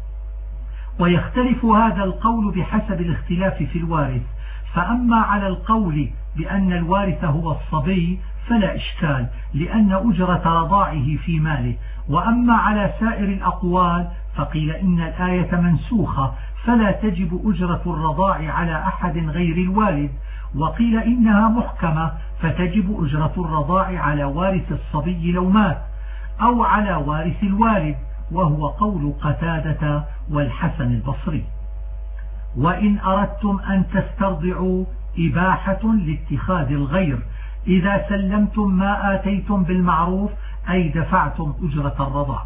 ويختلف هذا القول بحسب الاختلاف في الوارث، فأما على القول بأن الوارث هو الصبي فلا إشكال لأن أجرة رضاعه في ماله، وأما على سائر الأقوال فقيل إن الآية منسوخة فلا تجب أجرة الرضاع على أحد غير الوالد، وقيل إنها محكمة فتجب أجرة الرضاع على وارث الصبي لو مات أو على وارث الوالد، وهو قول قتادة والحسن البصري. وإن أردتم أن تسترضعوا إباحة لاتخاذ الغير إذا سلمتم ما آتيتم بالمعروف أي دفعتم أجرة الرضاع.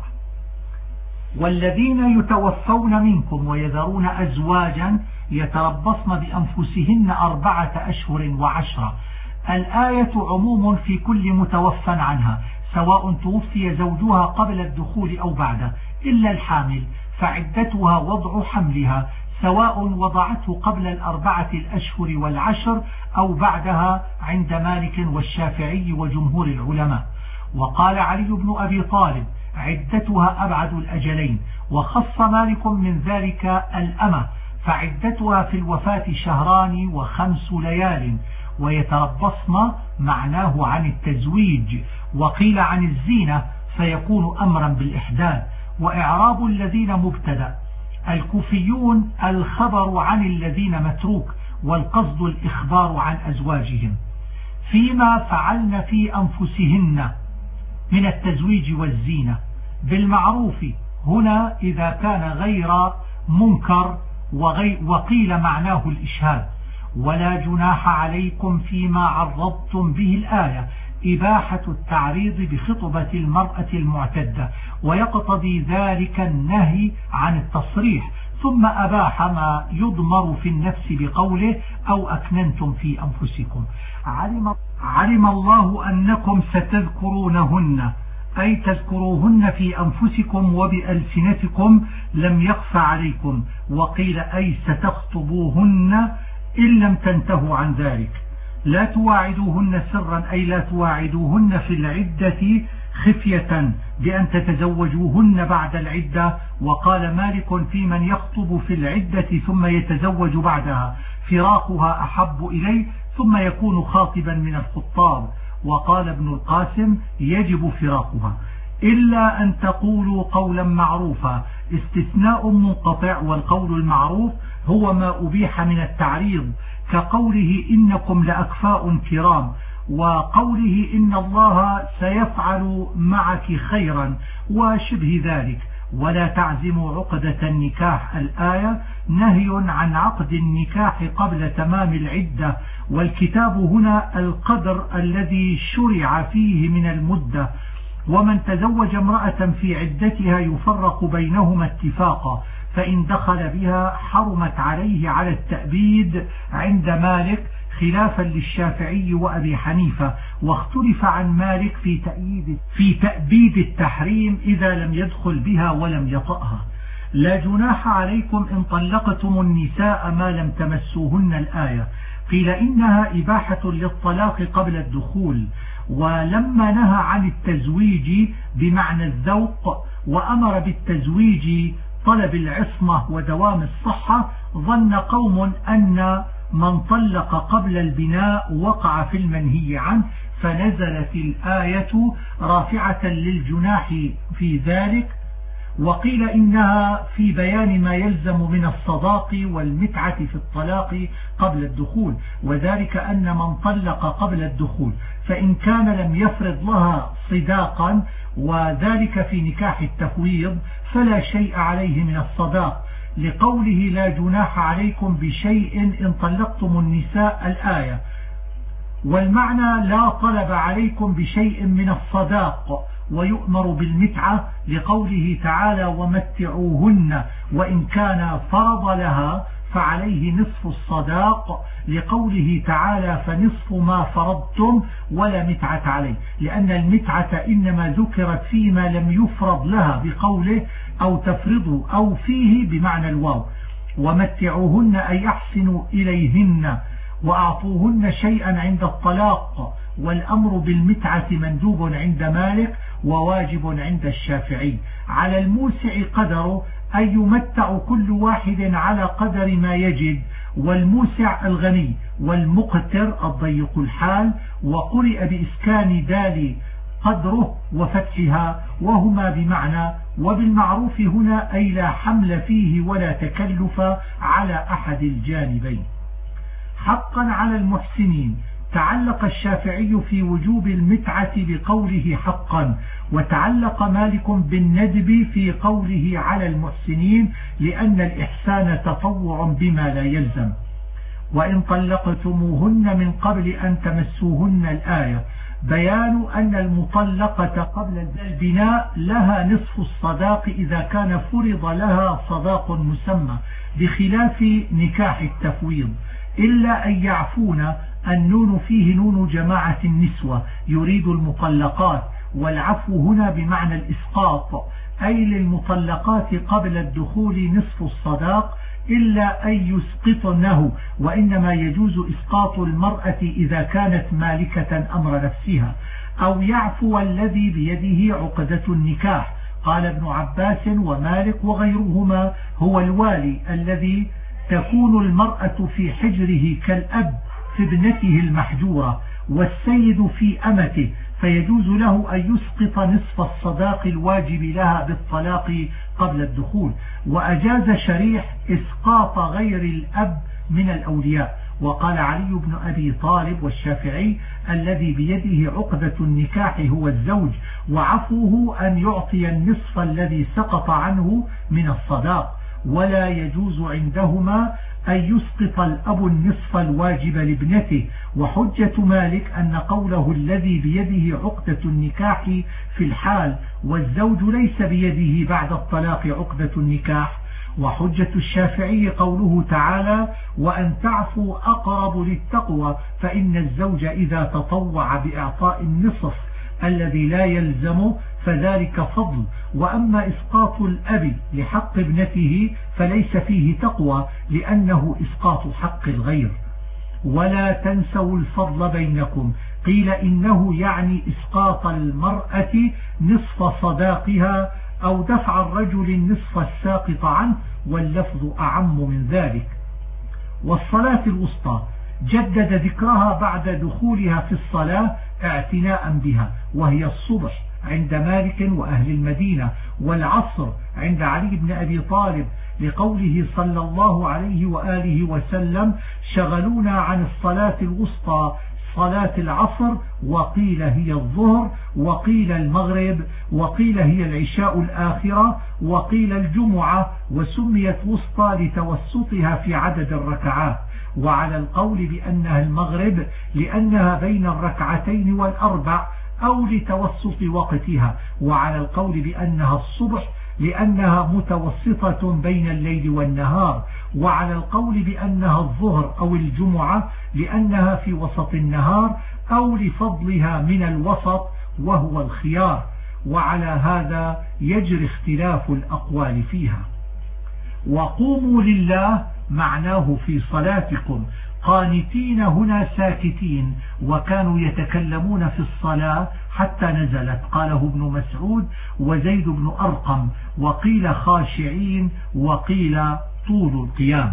والذين يتوفون منكم ويذرون أزواجا يتربصن بأنفسهن 4 أشهر و10. الآية عموم في كل متوفى عنها سواء توفي زوجها قبل الدخول أو بعده، إلا الحامل فعدتها وضع حملها سواء وضعته قبل 4 الأشهر و10 أو بعدها عند مالك والشافعي وجمهور العلماء. وقال علي بن أبي طالب عدتها أبعد الأجلين، وخص مالك من ذلك الأمة فعدتها في الوفاة 2 شهران و5 ليال، ويتربصن معناه عن التزويج. وقيل عن الزينة فيكون أمرا بالإحداث. وإعراب الذين مبتدأ، الكوفيون الخبر عن الذين متروك، والقصد الإخبار عن أزواجهم فيما فعلن في أنفسهن من التزويج والزينة بالمعروف هنا إذا كان غير منكر، وقيل معناه الإشهاد. ولا جناح عليكم فيما عرضتم به الآية إباحة التعريض بخطبة المرأة المعتدة، ويقتضي ذلك النهي عن التصريح، ثم أباح ما يضمر في النفس بقوله أو أكننتم في أنفسكم. علم الله أنكم ستذكرونهن أي تذكروهن في أنفسكم وبألسنتكم لم يخف عليكم، وقيل أي ستخطبوهن إن لم تنتهوا عن ذلك. لا تواعدوهن سرا أي لا تواعدوهن في العدة خفية بأن تتزوجوهن بعد العدة. وقال مالك في من يخطب في العدة ثم يتزوج بعدها فراقها أحب إليه ثم يكون خاطبا من الخطاب. وقال ابن القاسم يجب فراقها إلا أن تقولوا قولا معروفا، استثناء منقطع، والقول المعروف هو ما أبيح من التعريض كقوله إنكم لأكفاء كرام، وقوله إن الله سيفعل معك خيرا وشبه ذلك. ولا تعزموا عقدة النكاح الآية نهي عن عقد النكاح قبل تمام العدة، والكتاب هنا القدر الذي شرع فيه من المدة. ومن تزوج امرأة في عدتها يفرق بينهما اتفاقا، فإن دخل بها حرمت عليه على التأبيد عند مالك خلافا للشافعي وأبي حنيفة، واختلف عن مالك في تأبيد التحريم إذا لم يدخل بها ولم يطأها. لا جناح عليكم إن طلقتم النساء ما لم تمسوهن الآية. قيل إنها إباحة للطلاق قبل الدخول، ولما نهى عن التزويج بمعنى الذوق وأمر بالتزويج طلب العصمة ودوام الصحة، ظن قوم أن من طلق قبل البناء وقع في المنهي عنه، فنزلت الآية رافعة للجناح في ذلك. وقيل إنها في بيان ما يلزم من الصداق والمتعة في الطلاق قبل الدخول، وذلك أن من طلق قبل الدخول فإن كان لم يفرض لها صداقا، وذلك في نكاح التفويض، فلا شيء عليه من الصداق، لقوله لا جناح عليكم بشيء إن طلقتم النساء الآية. والمعنى لا طلب عليكم بشيء من الصداق، ويؤمر بالمتعة لقوله تعالى ومتعوهن، وإن كان فرض لها فعليه نصف الصداق، لقوله تعالى فنصف ما فرضتم ولا متعة عليه، لأن المتعة إنما ذكرت فيما لم يفرض لها بقوله أو تفرضوا أو فيه بمعنى الواو. ومتعوهن أي أحسنوا إليهن وأعطوهن شيئا عند الطلاق، والأمر بالمتعة مندوب عند مالك وواجب عند الشافعي. على الموسع قدره أن يمتع كل واحد على قدر ما يجد، والموسع الغني، والمقتر الضيق الحال، وقرئ بإسكان دال قدره وفتحها، وهما بمعنى. وبالمعروف هنا أي لا حمل فيه ولا تكلف على أحد الجانبين. حقا على المحسنين، تعلق الشافعي في وجوب المتعة بقوله حقا، وتعلق مالك بالندب في قوله على المحسنين، لأن الإحسان تطوع بما لا يلزم. وإن طلقتموهن من قبل أن تمسوهن الآية، بيان أن المطلقة قبل البناء لها نصف الصداق إذا كان فرض لها صداق مسمى، بخلاف نكاح التفويض، إلا أن يعفون. النون فيه نون جماعة النسوة يريد المطلقات، والعفو هنا بمعنى الإسقاط، أي للمطلقات قبل الدخول نصف الصداق إلا أن يسقطنه، وإنما يجوز إسقاط المرأة إذا كانت مالكة أمر نفسها، أو يعفو الذي بيده عقدة النكاح. قال ابن عباس ومالك وغيرهما هو الوالي الذي تكون المرأة في حجره كالأب في ابنته المحجورة، والسيد في أمته، فيجوز له أن يسقط نصف الصداق الواجب لها بالطلاق قبل الدخول. وأجاز شريح إسقاط غير الأب من الأولياء. وقال علي بن أبي طالب والشافعي الذي بيده عقدة النكاح هو الزوج، وعفوه أن يعطي النصف الذي سقط عنه من الصداق، ولا يجوز عندهما أن يسقط الأب النصف الواجب لابنته. وحجة مالك أن قوله الذي بيده عقدة النكاح في الحال، والزوج ليس بيده بعد الطلاق عقدة النكاح. وحجة الشافعي قوله تعالى وأن تعفوا أقرب للتقوى، فإن الزوج إذا تطوع بإعطاء النصف الذي لا يلزم فذلك فضل. وأما إسقاط الأب لحق ابنته فليس فيه تقوى، لأنه إسقاط حق الغير. ولا تنسوا الفضل بينكم، قيل إنه يعني إسقاط المرأة نصف صداقها أو دفع الرجل النصف الساقط عنه، واللفظ أعم من ذلك. والصلاة الوسطى جدد ذكرها بعد دخولها في الصلاة اعتناء بها، وهي الصبح عند مالك وأهل المدينة، والعصر عند علي بن أبي طالب، لقوله صلى الله عليه وآله وسلم شغلونا عن الصلاة الوسطى صلاة العصر، وقيل هي الظهر، وقيل المغرب، وقيل هي العشاء الآخرة، وقيل الجمعة، وسميت وسطى لتوسطها في عدد الركعات. وعلى القول بأنها المغرب لأنها بين الركعتين والأربع أو لتوسط وقتها، وعلى القول بأنها الصبح لأنها متوسطة بين الليل والنهار، وعلى القول بأنها الظهر أو الجمعة لأنها في وسط النهار أو لفضلها من الوسط وهو الخيار. وعلى هذا يجري اختلاف الأقوال فيها. وقوموا لله معناه في صلاتكم، قانتين هنا ساكتين، وكانوا يتكلمون في الصلاة حتى نزلت، قاله ابن مسعود وزيد بن أرقم، وقيل خاشعين وقيل طول القيام.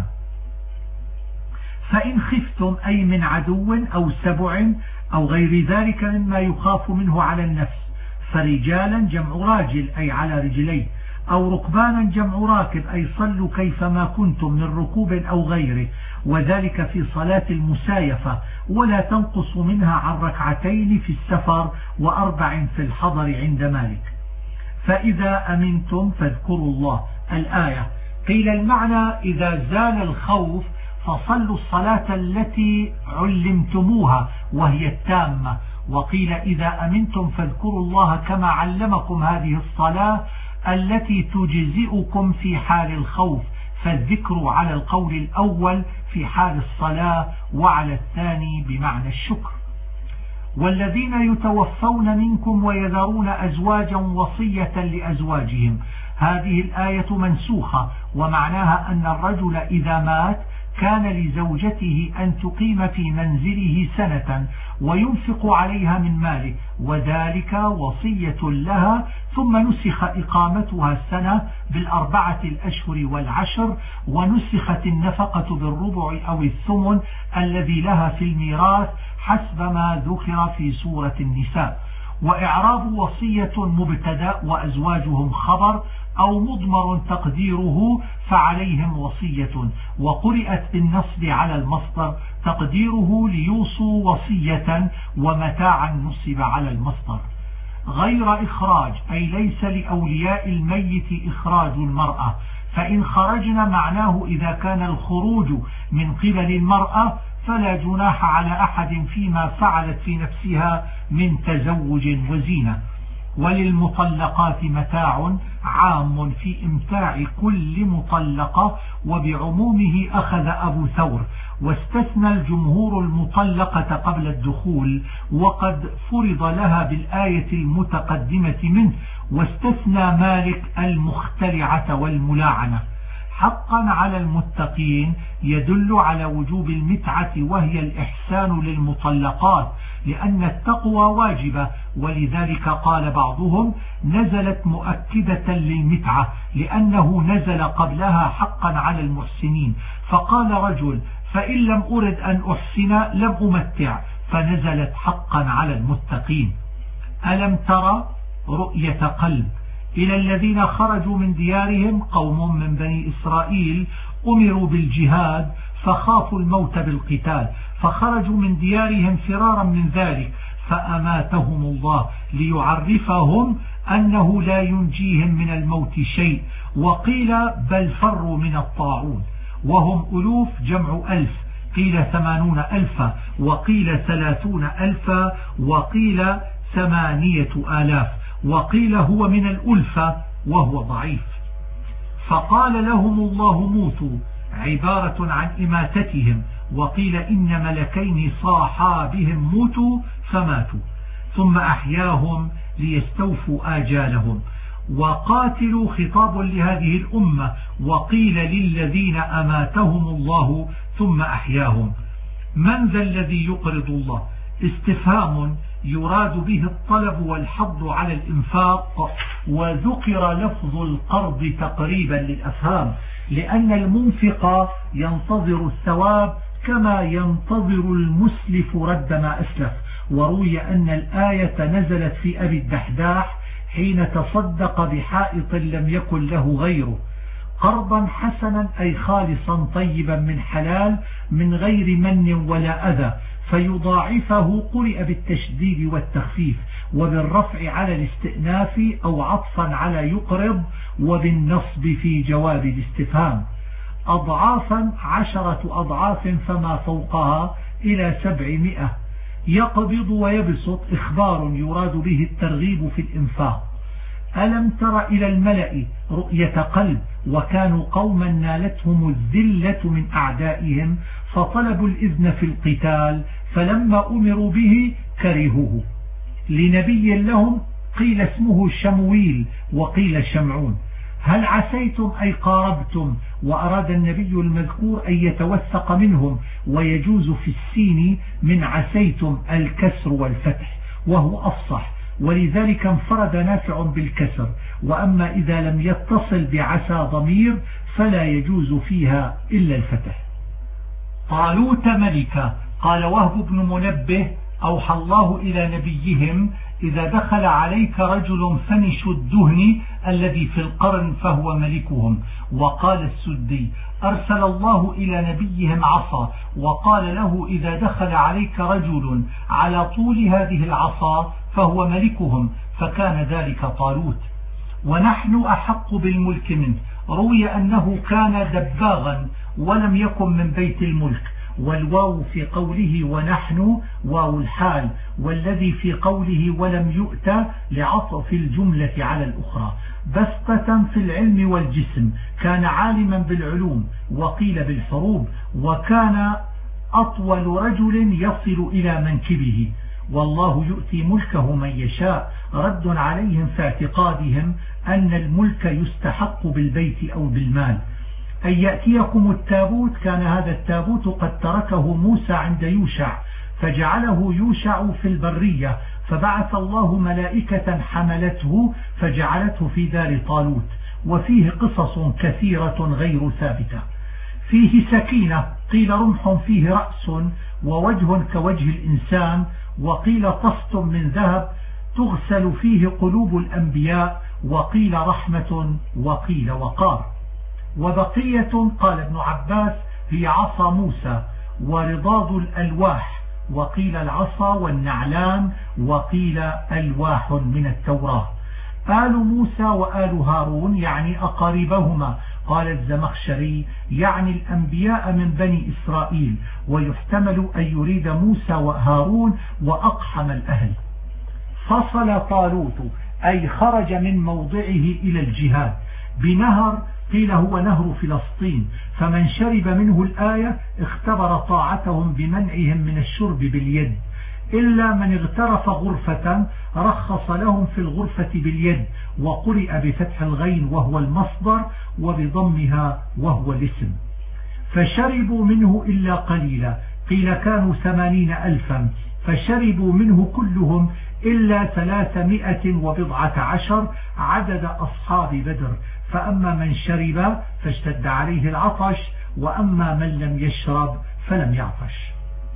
فإن خفتم أي من عدو أو سبع أو غير ذلك مما يخاف منه على النفس، فرجالا جمع راجل أي على رجليه، أو ركبانا جمع راكب أي صلوا كيفما كنتم من ركوب أو غيره، وذلك في صلاة المسايفة، ولا تنقص منها عن ركعتين في السفر و4 في الحضر عند مالك. فإذا أمنتم فاذكروا الله. الآية قيل المعنى إذا زال الخوف فصلوا الصلاة التي علمتموها وهي التامة، وقيل إذا أمنتم فاذكروا الله كما علمكم هذه الصلاة التي تجزئكم في حال الخوف، فالذكر على القول الأول في حال الصلاة وعلى الثاني بمعنى الشكر. والذين يتوفون منكم ويذرون أزواجا وصية لأزواجهم، هذه الآية منسوخة، ومعناها أن الرجل إذا مات كان لزوجته أن تقيم في منزله سنة وينفق عليها من ماله، وذلك وصية لها، ثم نسخ إقامتها السنة ب4 الأشهر والعشر، ونسخت النفقة بالربع أو الثمن الذي لها في الميراث حسب ما ذكر في سورة النساء. وإعراب وصية مبتدأ وأزواجهم خبر أو مضمر تقديره فعليهم وصية، وقرئت بالنصب على المصدر تقديره ليوصوا وصية، ومتاعا نصب على المصدر. غير إخراج أي ليس لأولياء الميت إخراج المرأة، فإن خرجنا معناه إذا كان الخروج من قبل المرأة فلا جناح على أحد فيما فعلت في نفسها من تزوج وزينة. وللمطلقات متاع عام في إمتاع كل مطلقة، وبعمومه أخذ أبو ثور، واستثنى الجمهور المطلقة قبل الدخول، وقد فرض لها بالآية المتقدمة منه، واستثنى مالك المختلعة والملاعنة. حقا على المتقين يدل على وجوب المتعة وهي الإحسان للمطلقات، لأن التقوى واجبة، ولذلك قال بعضهم نزلت مؤكدة للمتعة لأنه نزل قبلها حقا على المحسنين، فقال رجل فإن لم أرد أن أحسن لم أمتع، فنزلت حقا على المتقين. ألم ترى رؤية قلب إلى الذين خرجوا من ديارهم، قوم من بني إسرائيل أمروا بالجهاد فخافوا الموت بالقتال، فخرجوا من ديارهم فرارا من ذلك، فأماتهم الله ليعرفهم أنه لا ينجيهم من الموت شيء، وقيل بل فروا من الطاعون، وهم ألوف جمع ألف، قيل 80 ألفا، وقيل 30 ألفا، وقيل 8 آلاف، وقيل هو من الألفة وهو ضعيف. فقال لهم الله موتوا عبارة عن إماتتهم، وقيل إن ملكين صاحا بهم موتوا فماتوا، ثم أحياهم ليستوفوا آجالهم. وقاتلوا خطاب لهذه الأمة، وقيل للذين أماتهم الله ثم أحياهم. من ذا الذي يقرض الله؟ استفهام يراد به الطلب والحض على الإنفاق، وذكر لفظ القرض تقريبا للأفهام، لأن المنفق ينتظر الثواب كما ينتظر المسلف رد ما أسلف. وروي أن الآية نزلت في أبي الدحداح حين تصدق بحائط لم يكن له غيره، قرضا حسنا أي خالصا طيبا من حلال من غير من ولا أذى، فيضاعفه قرئ بالتشديد والتخفيف، وبالرفع على الاستئناف أو عطفا على يقرض، وبالنصب في جواب الاستفهام. أضعافا 10 أضعاف فما فوقها إلى 700. يقبض ويبسط إخبار يراد به الترغيب في الإنفاق. ألم تر إلى الملأ رؤية قلب، وكانوا قوما نالتهم الذلة من أعدائهم فطلبوا الإذن في القتال، فلما أمروا به كرهوه. لنبي لهم قيل اسمه شمويل وقيل شمعون. هل عسيتم أي قاربتم وأراد النبي المذكور أن يتوثق منهم، ويجوز في السين من عسيتم الكسر والفتح وهو أفصح، ولذلك انفرد نافع بالكسر. وأما إذا لم يتصل بعسى ضمير فلا يجوز فيها إلا الفتح. طالوت ملكا. قال وهب بن منبه أوحى الله إلى نبيهم إذا دخل عليك رجل فنش الدهن الذي في القرن فهو ملكهم. وقال السدي أرسل الله إلى نبيهم عصا وقال له إذا دخل عليك رجل على طول هذه العصا فهو ملكهم، فكان ذلك طالوت. ونحن أحق بالملك منه. روي أنه كان دباغا ولم يكن من بيت الملك، والواو في قوله ونحن واو الحال، والذي في قوله ولم يؤت لعطف الجملة على الأخرى. بسطة في العلم والجسم، كان عالما بالعلوم وقيل بالحروب، وكان أطول رجل يصل إلى منكبه. والله يؤتي ملكه من يشاء. رد عليهم في اعتقادهم أن الملك يستحق بالبيت أو بالمال. أن يأتيكم التابوت، كان هذا التابوت قد تركه موسى عند يوشع فجعله يوشع في البرية، فبعث الله ملائكة حملته فجعلته في دار طالوت. وفيه قصص كثيرة غير ثابتة. فيه سكينة، قيل رمح فيه رأس ووجه كوجه الإنسان، وقيل طست من ذهب تغسل فيه قلوب الأنبياء، وقيل رحمة وقيل وقار. وبقية قال ابن عباس هي عصا موسى ورضاض الألواح، وقيل العصا والنعلان، وقيل ألواح من التوراة. آل موسى وآل هارون يعني أقاربهما. قال الزمخشري يعني الأنبياء من بني إسرائيل، ويحتمل أن يريد موسى وهارون وأقحم الأهل. فصل طالوت أي خرج من موضعه إلى الجهاد بنهر، قيل هو نهر فلسطين، فمن شرب منه الآية اختبر طاعتهم بمنعهم من الشرب باليد، إلا من اغترف غرفة رخص لهم في الغرفة باليد، وقرئ بفتح الغين وهو المصدر وبضمها وهو الاسم. فشربوا منه إلا قليلا، قيل كانوا 80,000، فشربوا منه كلهم إلا 310 عدد أصحاب بدر. فأما من شرب فاشتد عليه العطش، وأما من لم يشرب فلم يعطش.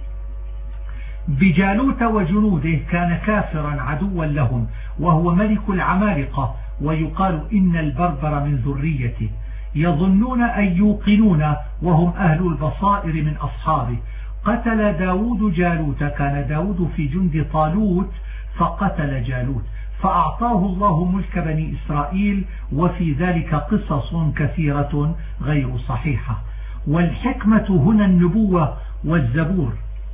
بجالوت وجنوده كان كافرا عدوا لهم، وهو ملك العمالقة، ويقال إن البربر من ذريته. يظنون أن يوقنون وهم أهل البصائر من أصحابه. قتل داود جالوت، كان داود في جند طالوت فقتل جالوت، فأعطاه الله ملك بني إسرائيل. وفي ذلك قصص كثيرة غير صحيحة. والحكمة هنا النبوة والزبور.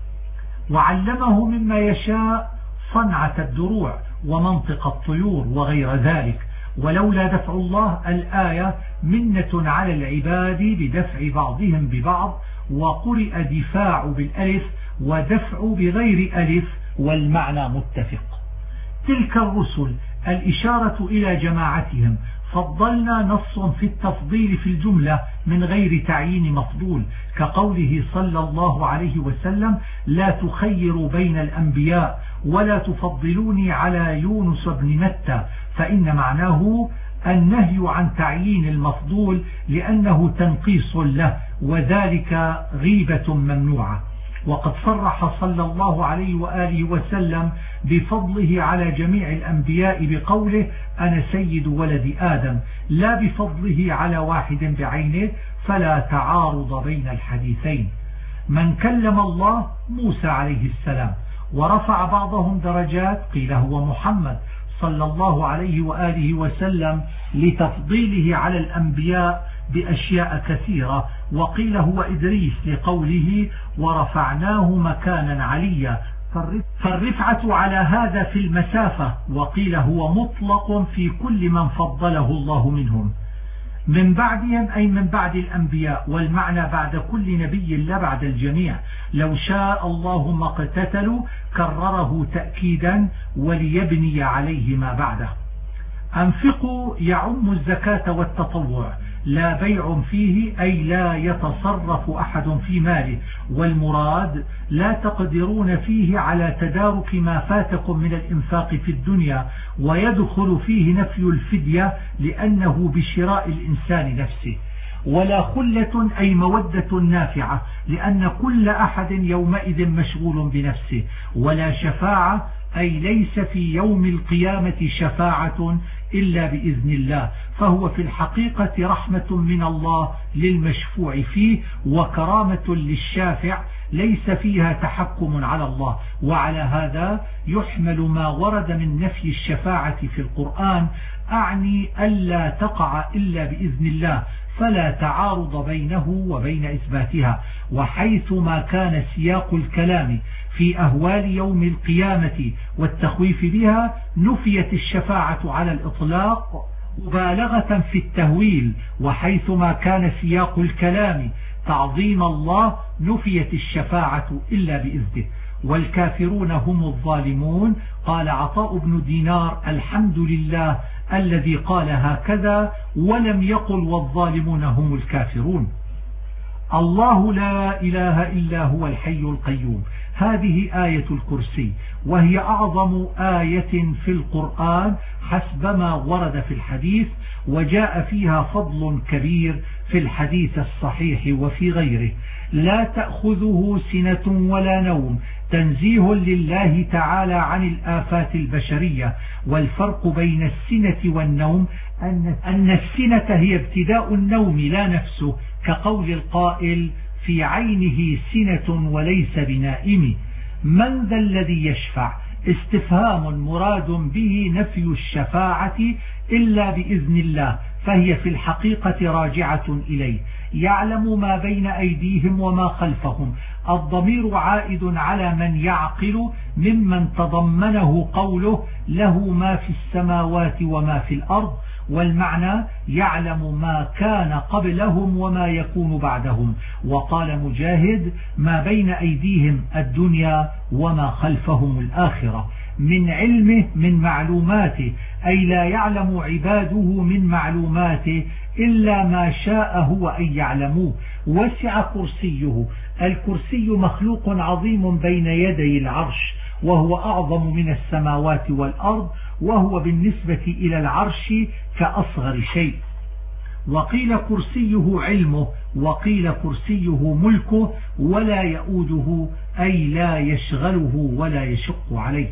وعلمه مما يشاء صنعة الدروع ومنطق الطيور وغير ذلك. ولولا دفع الله الآية منة على العباد بدفع بعضهم ببعض، وقرئ دفاع بالألف ودفع بغير ألف، والمعنى متفق. تلك الرسل الإشارة إلى جماعتهم. فضلنا نص في التفضيل في الجملة من غير تعيين مفضول، كقوله صلى الله عليه وسلم لا تخيروا بين الأنبياء ولا تفضلوني على يونس بن متى، فإن معناه النهي عن تعيين المفضول لأنه تنقيص له، وذلك غيبة ممنوعة. وقد صرح صلى الله عليه وآله وسلم بفضله على جميع الأنبياء بقوله أنا سيد ولد آدم، لا بفضله على واحد بعينه، فلا تعارض بين الحديثين. من كلم الله موسى عليه السلام، ورفع بعضهم درجات، قيل هو محمد صلى الله عليه وآله وسلم لتفضيله على الأنبياء بأشياء كثيرة، وقيل هو إدريس لقوله ورفعناه مكانا عليا، فالرفعة على هذا في المسافة، وقيل هو مطلق في كل من فضله الله منهم. من بعدهم أي من بعد الأنبياء، والمعنى بعد كل نبي لا بعد الجميع. لو شاء الله ما اقتتلوا كرره تأكيدا وليبني عليه ما بعده. أنفقوا يعم الزكاة والتطوع، لا بيع فيه أي لا يتصرف أحد في ماله، والمراد لا تقدرون فيه على تدارك ما فاتكم من الإنفاق في الدنيا، ويدخل فيه نفي الفدية لأنه بشراء الإنسان نفسه. ولا خلة أي مودة نافعة لأن كل أحد يومئذ مشغول بنفسه. ولا شفاعة أي ليس في يوم القيامة شفاعة إلا بإذن الله، فهو في الحقيقة رحمة من الله للمشفوع فيه وكرامة للشافع، ليس فيها تحكم على الله. وعلى هذا يحمل ما ورد من نفي الشفاعة في القرآن، أعني ألا تقع إلا بإذن الله، فلا تعارض بينه وبين إثباتها. وحيث ما كان سياق الكلام في أهوال يوم القيامة والتخويف بها نفيت الشفاعة على الإطلاق مبالغة في التهويل، وحيث ما كان سياق الكلام تعظيم الله نفيت الشفاعة إلا بإذنه. والكافرون هم الظالمون. قال عطاء بن دينار: الحمد لله الذي قال هكذا ولم يقل والظالمون هم الكافرون. الله لا إله إلا هو الحي القيوم. هذه آية الكرسي، وهي أعظم آية في القرآن حسب ما ورد في الحديث، وجاء فيها فضل كبير في الحديث الصحيح وفي غيره. لا تأخذه سنة ولا نوم، تنزيه لله تعالى عن الآفات البشرية. والفرق بين السنة والنوم أن السنة هي ابتداء النوم لا نفسه، كقول القائل: في عينه سنة وليس بنائم. من ذا الذي يشفع؟ استفهام مراد به نفي الشفاعة إلا بإذن الله، فهي في الحقيقة راجعة إليه. يعلم ما بين أيديهم وما خلفهم. الضمير عائد على من يعقل ممن تضمنه قوله: له ما في السماوات وما في الأرض. والمعنى يعلم ما كان قبلهم وما يكون بعدهم. وقال مجاهد: ما بين أيديهم الدنيا وما خلفهم الآخرة. من علمه من معلوماته، أي لا يعلم عباده من معلوماته إلا ما شاء هو أن يعلموه. وسع كرسيه. الكرسي مخلوق عظيم بين يدي العرش، وهو أعظم من السماوات والأرض، وهو بالنسبة إلى العرش كأصغر شيء. وقيل كرسيه علمه، وقيل كرسيه ملكه، ولا يؤوده أي لا يشغله ولا يشق عليه.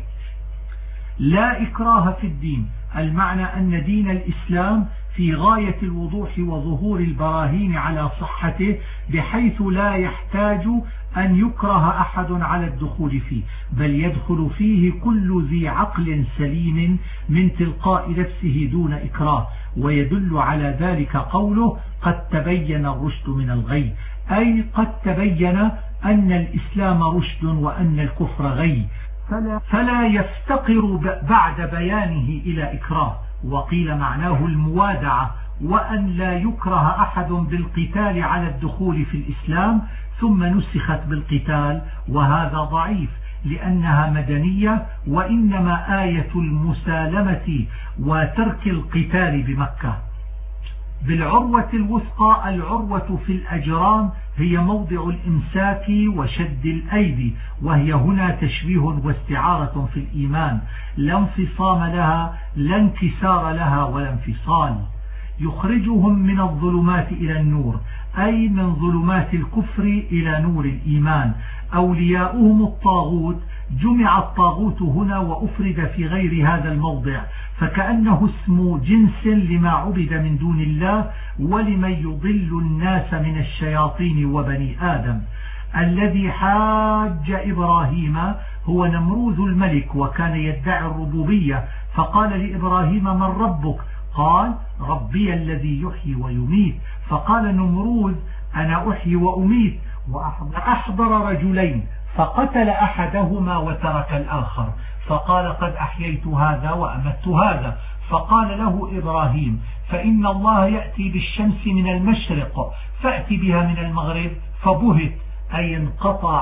لا إكراه في الدين، المعنى أن دين الإسلام في غاية الوضوح وظهور البراهين على صحته، بحيث لا يحتاج أن يكره أحد على الدخول فيه، بل يدخل فيه كل ذي عقل سليم من تلقاء نفسه دون إكراه. ويدل على ذلك قوله: قد تبين الرشد من الغي، أي قد تبين أن الإسلام رشد وأن الكفر غي، فلا يفتقر بعد بيانه إلى إكراه. وقيل معناه الموادعة، وأن لا يكره أحد بالقتال على الدخول في الإسلام ثم نسخت بالقتال، وهذا ضعيف لأنها مدنية، وإنما آية المسالمة وترك القتال بمكة. بالعروة الوثقى، العروة في الأجرام هي موضع الإمساك وشد الأيدي، وهي هنا تشبيه واستعارة في الإيمان، لا انفصام لها، لا انكسار لها ولا انفصال. يخرجهم من الظلمات إلى النور، أي من ظلمات الكفر إلى نور الإيمان. أولياؤهم الطاغوت، جمع الطاغوت هنا وأفرد في غير هذا الموضع، فكأنه اسم جنس لما عبد من دون الله ولمن يضل الناس من الشياطين وبني آدم. الذي حاج إبراهيم هو نمروذ الملك، وكان يدعي الربوبية، فقال لإبراهيم: من ربك؟ قال: ربي الذي يحيي ويميت. فقال نمروذ: أنا أحيي وأميت. وأحضر رجلين فقتل أحدهما وترك الآخر، فقال: قد أحييت هذا وأمت هذا. فقال له إبراهيم: فإن الله يأتي بالشمس من المشرق فأتي بها من المغرب. فبهت، أي انقطع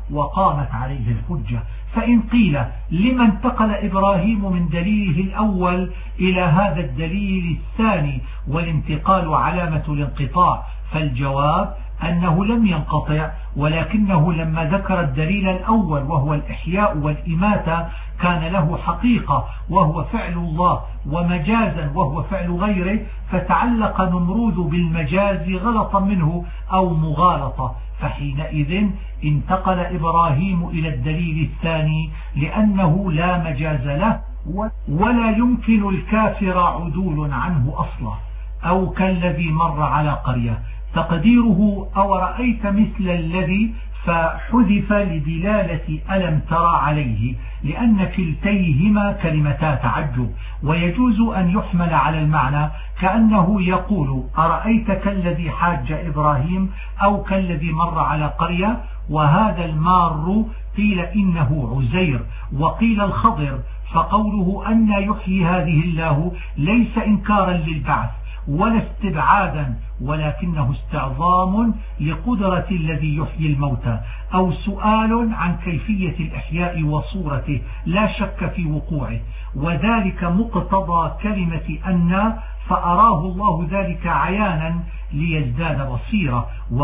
وقامت عليه الحجة. فإن قيل لما انتقل إبراهيم من دليله الأول إلى هذا الدليل الثاني والانتقال علامة الانقطاع، فالجواب أنه لم ينقطع، ولكنه لما ذكر الدليل الأول وهو الإحياء والإماتة كان له حقيقة وهو فعل الله ومجازا وهو فعل غيره، فتعلق نمرود بالمجاز غلطا منه أو مغالطة، فحينئذ انتقل إبراهيم إلى الدليل الثاني لأنه لا مجاز له ولا يمكن الكافر عدول عنه أصلا. أو كالذي مر على قرية، تقديره أو رأيت مثل الذي فحذف لدلالة ألم ترى عليه، لأن كلتيهما كلمتا تعجب، ويجوز أن يحمل على المعنى كأنه يقول أرأيت كالذي حاج إبراهيم أو كالذي مر على قرية، وهذا المار قيل إنه عزير وقيل الخضر، فقوله أن يحيي هذه الله ليس إنكارا للبعث ولا استبعادا، ولكنه استعظام لقدرة الذي يحيي الموتى، أو سؤال عن كيفية الإحياء وصورته لا شك في وقوعه، وذلك مقتضى كلمة أن، فأراه الله ذلك عيانا ليزداد بصيرة.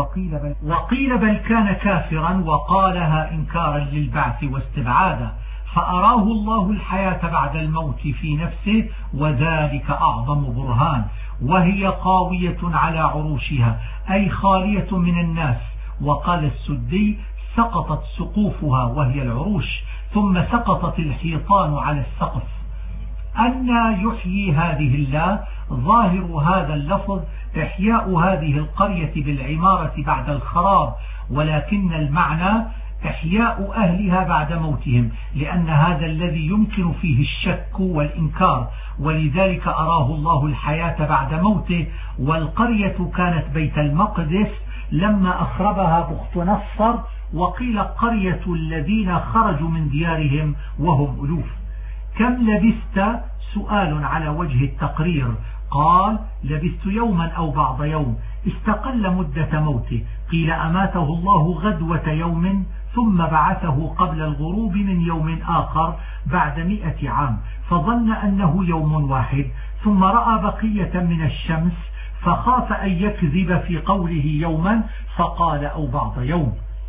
وقيل بل كان كافرا وقالها إنكارا للبعث واستبعادا، فأراه الله الحياة بعد الموت في نفسه، وذلك أعظم برهان. وهي قاوية على عروشها أي خالية من الناس. وقال السدي سقطت سقوفها وهي العروش، ثم سقطت الحيطان على السقف. أن يحيي هذه الله، ظاهر هذا اللفظ إحياء هذه القرية بالعمارة بعد الخراب، ولكن المعنى إحياء أهلها بعد موتهم، لأن هذا الذي يمكن فيه الشك والإنكار، ولذلك أراه الله الحياة بعد موته. والقرية كانت بيت المقدس لما أخربها بخت نصر، وقيل قرية الذين خرجوا من ديارهم وهم ألوف. كم لبثت؟ سؤال على وجه التقرير، قال لبثت يوما أو بعض يوم، استقل مدة موته. قيل أماته الله غدوة يوم ثم بعثه قبل الغروب من يوم آخر بعد 100 عام، فظن أنه يوم واحد، ثم رأى بقية من الشمس فخاف أن يكذب في قوله يوما فقال أو بعض يوم.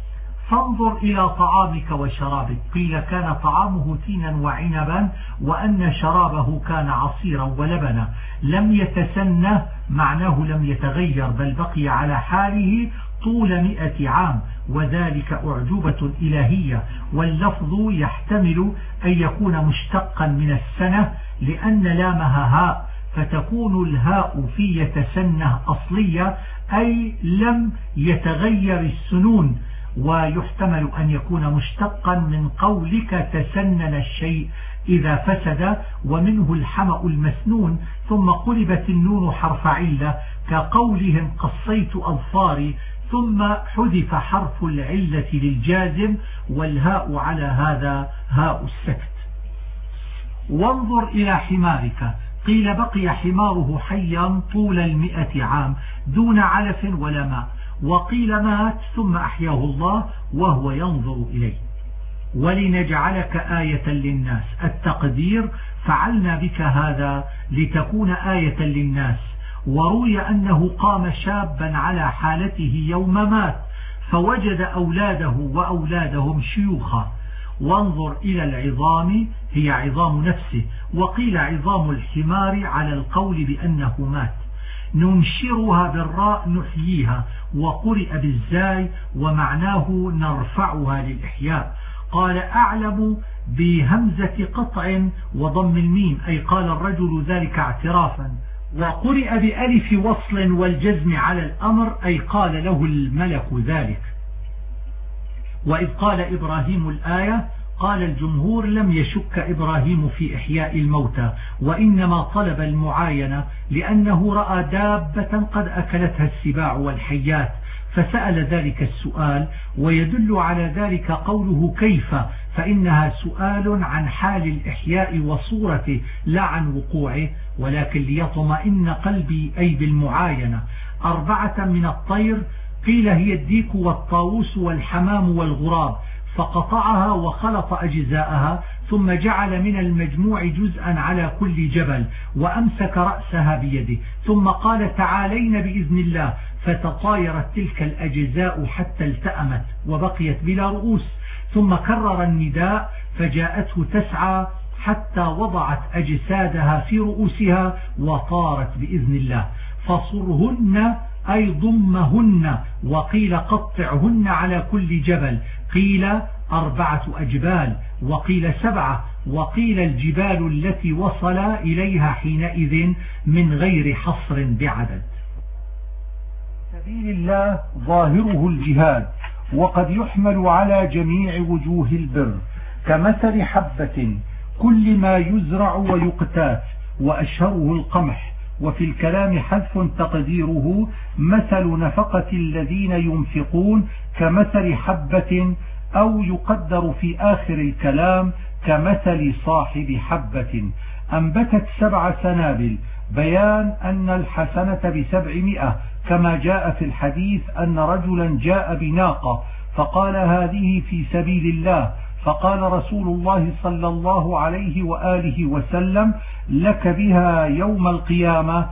فانظر إلى طعامك وشرابك، قيل كان طعامه تينا وعنبا، وأن شرابه كان عصيرا ولبنا، لم يتسنه معناه لم يتغير، بل بقي على حاله طول 100 عام، وذلك أعجوبة إلهية. واللفظ يحتمل أن يكون مشتقا من السنة لأن لامها هاء، فتكون الهاء في يتسنه أصلية أي لم يتغير السنون، ويحتمل أن يكون مشتقا من قولك تسنن الشيء إذا فسد، ومنه الحمأ المسنون، ثم قلبت النون حرف علة كقولهم قصيت أظفاري، ثم حذف حرف العلة للجازم، والهاء على هذا هاء السكت. وانظر إلى حمارك، قيل بقي حماره حيا طول 100 عام دون علف ولا ماء، وقيل مات ثم أحياه الله وهو ينظر إليه. ولنجعلك آية للناس، التقدير فعلنا بك هذا لتكون آية للناس. وروي أنه قام شابا على حالته يوم مات فوجد أولاده وأولادهم شيوخا. وانظر إلى العظام، هي عظام نفسه، وقيل عظام الحمار على القول بأنه مات. ننشرها بالراء نحييها، وقرئ بالزاي ومعناه نرفعها للإحياء. قال أعلم بهمزة قطع وضم الميم، أي قال الرجل ذلك اعترافا. وقرئ بألف وصل والجزم على الأمر، أي قال له الملك ذلك. وإذ قال إبراهيم الآية، قال الجمهور لم يشك إبراهيم في إحياء الموتى، وإنما طلب المعاينة لأنه رأى دابة قد أكلتها السباع والحيات فسأل ذلك السؤال. ويدل على ذلك قوله كيف، فإنها سؤال عن حال الإحياء وصورته لا عن وقوعه، ولكن ليطمئن قلبي أي بالمعاينة. 4 من الطير، قيل هي الديك والطاووس والحمام والغراب، فقطعها وخلط أجزاءها، ثم جعل من المجموع جزءا على كل جبل، وأمسك رأسها بيده، ثم قال تعالين بإذن الله، فتطايرت تلك الأجزاء حتى التأمت وبقيت بلا رؤوس، ثم كرر النداء فجاءته تسعى حتى وضعت أجسادها في رؤوسها وطارت بإذن الله. فصرهن أي ضمهن، وقيل قطعهن على كل جبل، قيل 4 أجبال، وقيل 7، وقيل الجبال التي وصل إليها حينئذ من غير حصر بعدد. سبيل الله ظاهره الجهاد، وقد يحمل على جميع وجوه البر، كمثل حبة كل ما يزرع ويقتات، وأشهره القمح. وفي الكلام حذف تقديره مثل نفقة الذين ينفقون كمثل حبة، أو يقدر في آخر الكلام كمثل صاحب حبة أنبتت 7 سنابل، بيان أن الحسنة ب700، كما جاء في الحديث أن رجلا جاء بناقة فقال هذه في سبيل الله، فقال رسول الله صلى الله عليه وآله وسلم لك بها يوم القيامة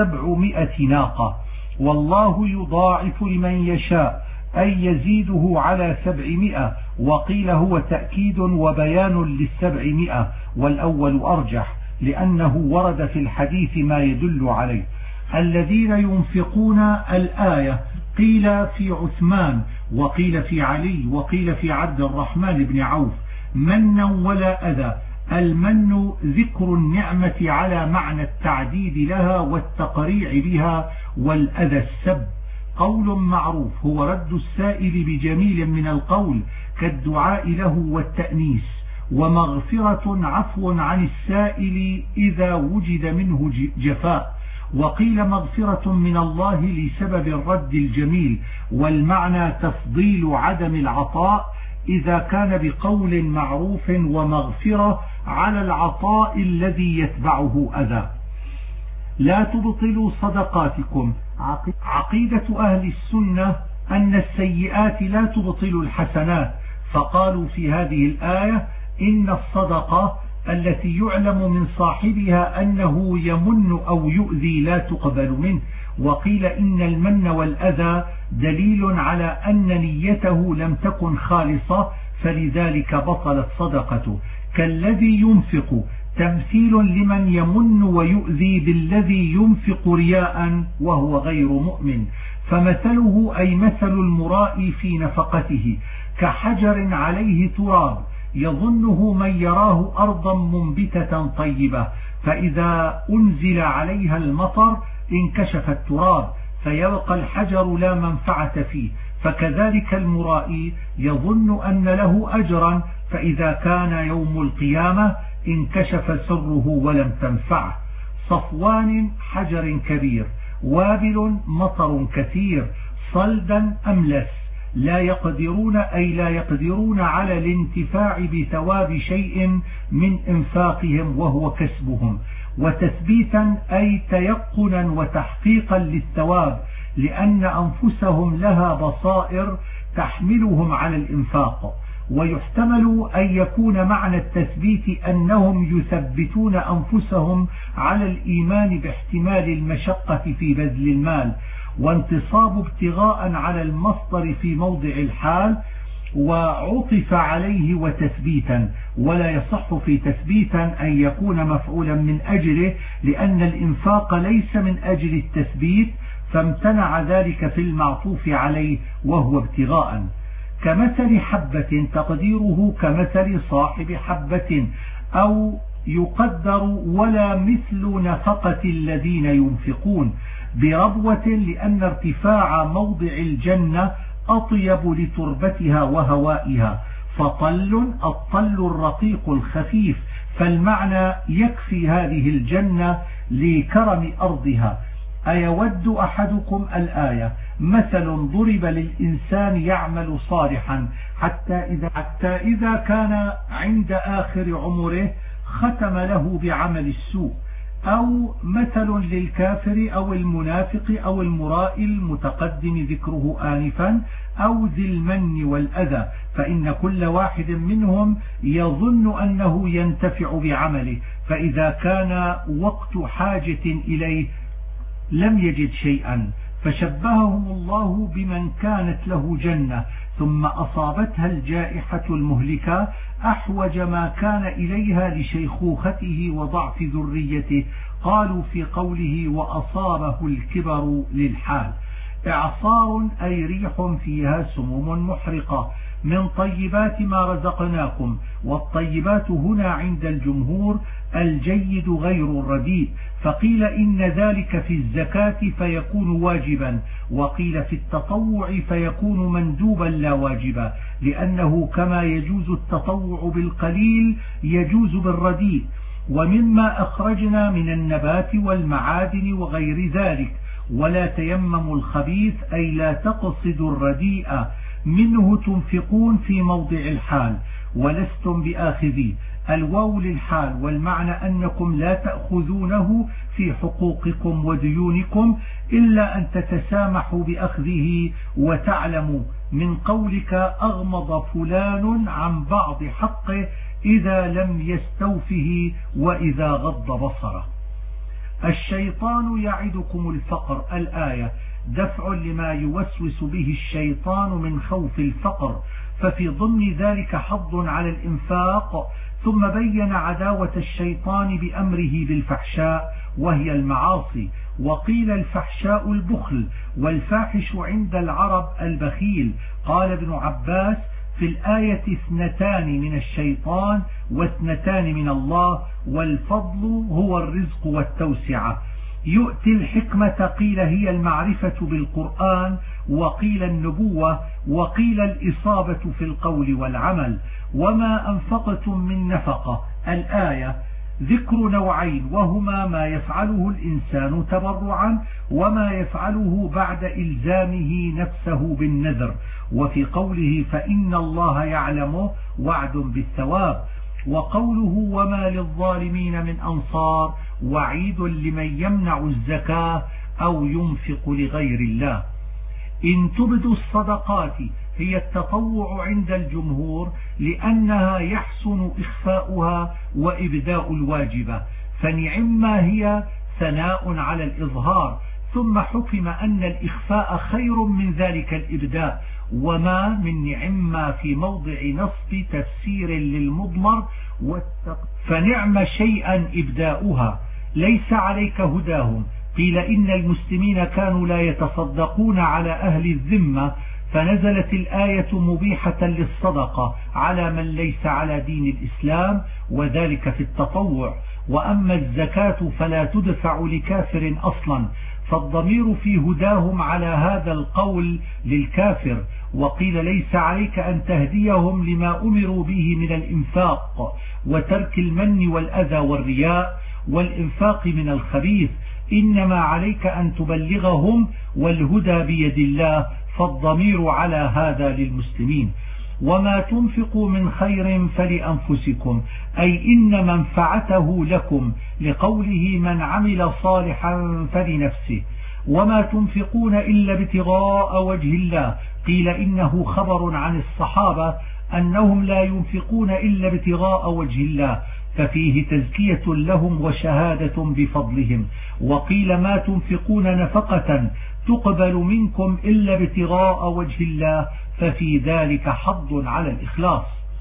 700 ناقة، والله يضاعف لمن يشاء، أي يزيده على 700. وقيل هو تأكيد وبيان لل700، والأول أرجح لأنه ورد في الحديث ما يدل عليه. الذين ينفقون الآية قيل في عثمان، وقيل في علي، وقيل في عبد الرحمن بن عوف، منا ولا أذى. المن ذكر النعمة على معنى التعديد لها والتقريع بها، والأذى السب. قول معروف هو رد السائل بجميل من القول كالدعاء له والتأنيس، ومغفرة عفو عن السائل إذا وجد منه جفاء. وقيل مغفرة من الله لسبب الرد الجميل، والمعنى تفضيل عدم العطاء إذا كان بقول معروف، ومغفرة على العطاء الذي يتبعه أذى. لا تبطلوا صدقاتكم. عقيدة أهل السنة أن السيئات لا تبطل الحسنات، فقالوا في هذه الآية إن الصدقة التي يعلم من صاحبها أنه يمن أو يؤذي لا تقبل منه. وقيل إن المن والأذى دليل على أن نيته لم تكن خالصة، فلذلك بطلت صدقته. كالذي ينفق تمثيل لمن يمن ويؤذي بالذي ينفق رياء وهو غير مؤمن، فمثله أي مثل المرائي في نفقته كحجر عليه تراب يظنه من يراه أرضا منبتة طيبة، فإذا أنزل عليها المطر انكشف التراب فيبقى الحجر لا منفعة فيه. فكذلك المرائي يظن أن له أجرا، فإذا كان يوم القيامة انكشف سره ولم تنفعه. صفوان حجر كبير، وابل مطر كثير، صلدا أملس، لا يقدرون أي لا يقدرون على الانتفاع بثواب شيء من إنفاقهم وهو كسبهم. وتثبيتا أي تيقنا وتحقيقا للثواب، لأن أنفسهم لها بصائر تحملهم على الإنفاق. ويحتمل أن يكون معنى التثبيت أنهم يثبتون أنفسهم على الإيمان باحتمال المشقة في بذل المال، وانتصاب ابتغاء على المصدر في موضع الحال، وعطف عليه وتثبيتا. ولا يصح في تثبيتا أن يكون مفعولا من أجله، لأن الإنفاق ليس من أجل التثبيت، فامتنع ذلك في المعطوف عليه وهو ابتغاء. كمثل حبة تقديره كمثل صاحب حبة، أو يقدر ولا مثل نفقة الذين ينفقون بربوة، لأن ارتفاع موضع الجنة أطيب لتربتها وهوائها. فطل الطل الرقيق الخفيف، فالمعنى يكفي هذه الجنة لكرم أرضها. أيود أحدكم الآية مثل ضرب للإنسان يعمل صالحا حتى إذا كان عند آخر عمره ختم له بعمل السوء، أو مثل للكافر أو المنافق أو المرائي المتقدم ذكره آنفا، أو ذي المن والأذى، فإن كل واحد منهم يظن أنه ينتفع بعمله، فإذا كان وقت حاجة إليه لم يجد شيئا، فشبههم الله بمن كانت له جنة ثم أصابتها الجائحة المهلكة أحوج ما كان إليها لشيخوخته وضعف ذريته. قالوا في قوله وأصابه الكبر للحال: إعصار أي ريح فيها سموم محرقة من طيبات ما رزقناكم، والطيبات هنا عند الجمهور الجيد غير الرديء، فقيل إن ذلك في الزكاة فيكون واجبا، وقيل في التطوع فيكون مندوبا لا واجبا، لأنه كما يجوز التطوع بالقليل يجوز بالرديء. ومما أخرجنا من النبات والمعادن وغير ذلك، ولا تيمموا الخبيث أي لا تقصدوا الرديء منه تنفقون في موضع الحال ولستم بآخذيه. الواو للحال، والمعنى أنكم لا تأخذونه في حقوقكم وديونكم إلا أن تتسامحوا بأخذه وتعلموا، من قولك أغمض فلان عن بعض حقه إذا لم يستوفه وإذا غض بصره. الشيطان يعدكم الفقر، الآية دفع لما يوسوس به الشيطان من خوف الفقر، ففي ضمن ذلك حض على الإنفاق، ثم بين عداوة الشيطان بأمره بالفحشاء وهي المعاصي. وقيل الفحشاء البخل، والفاحش عند العرب البخيل. قال ابن عباس في الآية 2 من الشيطان و2 من الله، والفضل هو الرزق والتوسعة. يؤتي الحكمة قيل هي المعرفة بالقرآن، وقيل النبوة، وقيل الإصابة في القول والعمل. وما أنفقتم من نفقة، الآية ذكر نوعين، وهما ما يفعله الإنسان تبرعا وما يفعله بعد إلزامه نفسه بالنذر. وفي قوله فإن الله يعلمه وعد بالثواب. وقوله وما للظالمين من أنصار وعيد لمن يمنع الزكاة أو ينفق لغير الله. إن تبدوا الصدقات هي التطوع عند الجمهور، لأنها يحسن إخفاؤها وإبداء الواجبة، فنعما هي ثناء على الإظهار، ثم حكم أن الإخفاء خير من ذلك الإبداء، وما من نعما في موضع نصب تفسير للمضمر، فنعم شيئا إبداؤها. ليس عليك هداهم، قيل إن المسلمين كانوا لا يتصدقون على أهل الذمة، فنزلت الآية مبيحة للصدقة على من ليس على دين الإسلام، وذلك في التطوع. وأما الزكاة فلا تدفع لكافر أصلا، فالضمير في هداهم على هذا القول للكافر. وقيل ليس عليك أن تهديهم لما أمروا به من الإنفاق وترك المن والأذى والرياء والإنفاق من الخبيث، إنما عليك أن تبلغهم، والهدى بيد الله، فالضمير على هذا للمسلمين. وما تنفقوا من خير فلأنفسكم، أي إن منفعته لكم، لقوله من عمل صالحا فلنفسه. وما تنفقون إلا ابتغاء وجه الله، قيل إنه خبر عن الصحابة أنهم لا ينفقون إلا ابتغاء وجه الله، ففيه تزكية لهم وشهادة بفضلهم. وقيل ما تنفقون نفقة تقبل منكم إلا ابتغاء وجه الله، ففي ذلك حض على الإخلاص.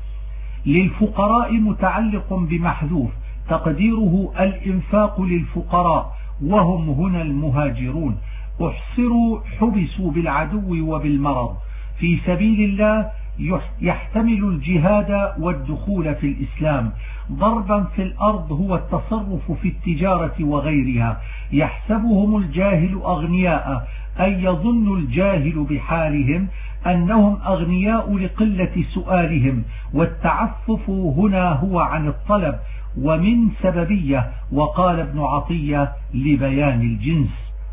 للفقراء متعلق بمحذوف تقديره الإنفاق للفقراء، وهم هنا المهاجرون. احصروا حبسوا بالعدو وبالمرض في سبيل الله، يحتمل الجهاد والدخول في الإسلام. ضربا في الأرض هو التصرف في التجارة وغيرها. يحسبهم الجاهل أغنياء، أي يظن الجاهل بحالهم أنهم أغنياء لقلة سؤالهم، والتعفف هنا هو عن الطلب ومن سببية. وقال ابن عطية لبيان الجنس: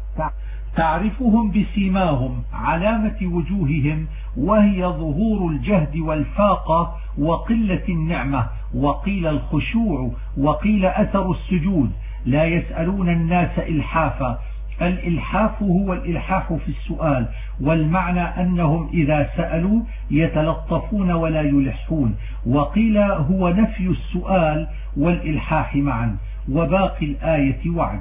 تعرفهم بسيماهم، علامة وجوههم، وهي ظهور الجهد والفاقة وقلة النعمة. وقيل الخشوع، وقيل أثر السجود. لا يسألون الناس إلحافا، الإلحاف هو الإلحاح في السؤال، والمعنى أنهم إذا سألوا يتلطفون ولا يلحون. وقيل هو نفي السؤال والإلحاح معا. وباقي الآية وعد.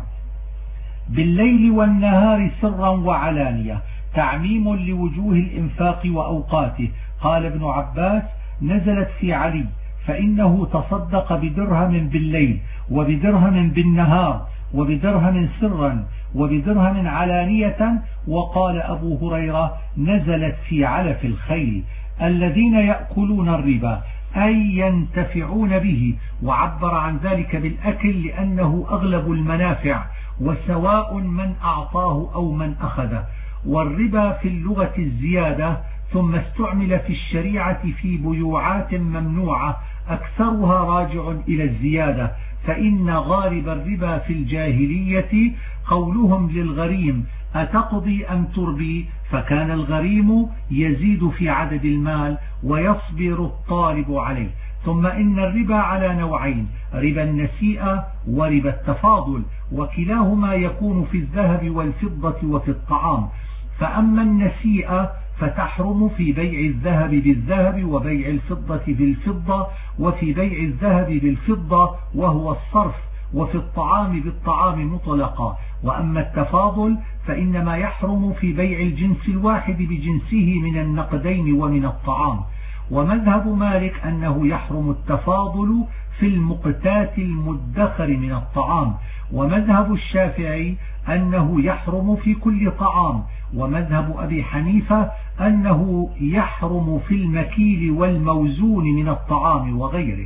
بالليل والنهار سرا وعلانية، تعميم لوجوه الإنفاق وأوقاته. قال ابن عباس: نزلت في علي، فإنه تصدق بدرهم بالليل وبدرهم بالنهار وبدرهم سرا وبدرهم علانية. وقال أبو هريرة: نزلت في علف الخيل. الذين يأكلون الربا أي ينتفعون به، وعبر عن ذلك بالأكل لأنه أغلب المنافع، وسواء من أعطاه أو من أخذه. والربا في اللغة الزيادة، ثم استعمل في الشريعة في بيوعات ممنوعة أكثرها راجع إلى الزيادة. فإن غالب الربا في الجاهلية قولهم للغريم: أتقضي أم تربي؟ فكان الغريم يزيد في عدد المال ويصبر الطالب عليه. ثم إن الربا على نوعين: ربا النسيئة وربا التفاضل، وكلاهما يكون في الذهب والفضة وفي الطعام. فأما النسيئة فتحرم في بيع الذهب بالذهب وبيع الفضة بالفضة، وفي بيع الذهب بالفضة وهو الصرف، وفي الطعام بالطعام مطلقا. وأما التفاضل فإنما يحرم في بيع الجنس الواحد بجنسه من النقدين ومن الطعام. ومذهب مالك أنه يحرم التفاضل في المقتات المدخر من الطعام. ومذهب الشافعي أنه يحرم في كل طعام. ومذهب أبي حنيفة أنه يحرم في المكيل والموزون من الطعام وغيره.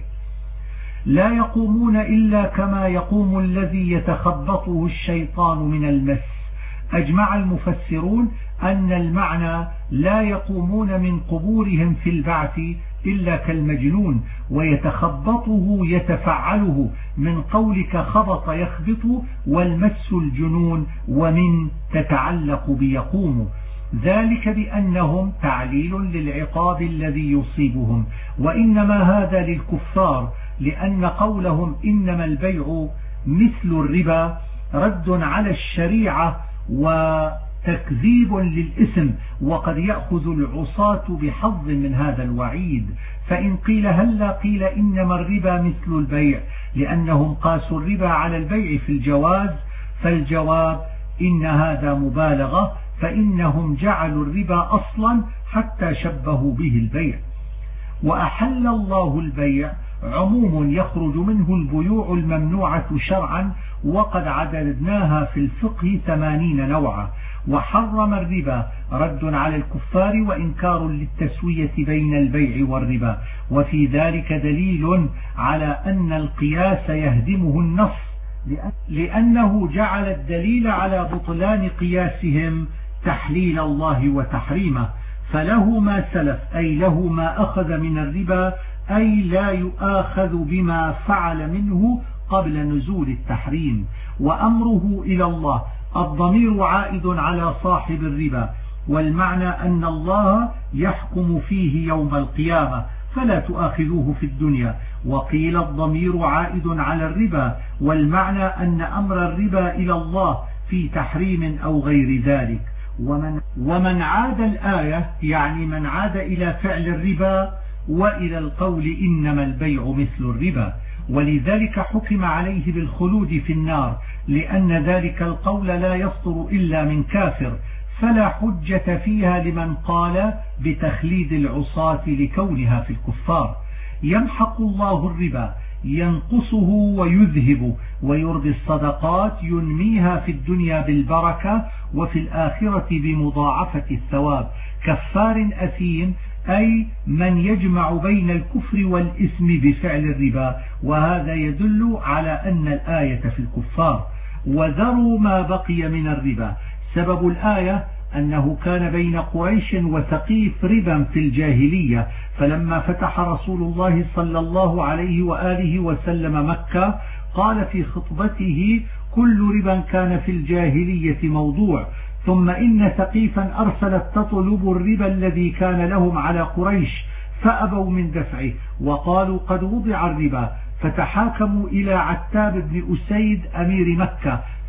لا يقومون إلا كما يقوم الذي يتخبطه الشيطان من المس. أجمع المفسرون أن المعنى لا يقومون من قبورهم في البعث إلا كالمجنون، ويتخبطه يتفعله من قولك خبط يخبط، والمس الجنون، ومن تتعلق بيقوم. ذلك بأنهم تعليل للعقاب الذي يصيبهم، وإنما هذا للكفار، لأن قولهم إنما البيع مثل الربا رد على الشريعة وتكذيب للإثم، وقد يأخذ العصاة بحظ من هذا الوعيد. فإن قيل هلا قيل إنما الربا مثل البيع، لأنهم قاسوا الربا على البيع في الجواز، فالجواب إن هذا مبالغة، فإنهم جعلوا الربا أصلا حتى شبهوا به البيع. وأحل الله البيع عموم يخرج منه البيوع الممنوعة شرعا، وقد عددناها في الفقه 80 نوعا. وحرم الربا رد على الكفار وإنكار للتسوية بين البيع والربا. وفي ذلك دليل على أن القياس يهدمه النص، لأنه جعل الدليل على بطلان قياسهم تحليل الله وتحريمه. فله ما سلف أي له ما أخذ من الربا، أي لا يؤاخذ بما فعل منه قبل نزول التحريم. وأمره إلى الله، الضمير عائد على صاحب الربا، والمعنى أن الله يحكم فيه يوم القيامة فلا تؤاخذوه في الدنيا. وقيل الضمير عائد على الربا، والمعنى أن أمر الربا إلى الله في تحريم أو غير ذلك. ومن عاد الآية يعني من عاد إلى فعل الربا وإلى القول إنما البيع مثل الربا، ولذلك حكم عليه بالخلود في النار، لأن ذلك القول لا يصدر إلا من كافر، فلا حجة فيها لمن قال بتخليد العصاة لكونها في الكفار. يمحق الله الربا ينقصه ويذهب، ويرضي الصدقات ينميها في الدنيا بالبركة وفي الآخرة بمضاعفة الثواب. كفار أثيم أي من يجمع بين الكفر والإثم بفعل الربا، وهذا يدل على أن الآية في الكفار. وذروا ما بقي من الربا. سبب الآية أنه كان بين قريش وثقيف ربا في الجاهلية، فلما فتح رسول الله صلى الله عليه وآله وسلم مكة قال في خطبته: كل ربا كان في الجاهلية موضوع. ثم إن ثقيفا أرسلت تطلب الربا الذي كان لهم على قريش، فأبوا من دفعه وقالوا قد وضع الربا، فتحاكموا إلى عتاب بن أسيد أمير مكة،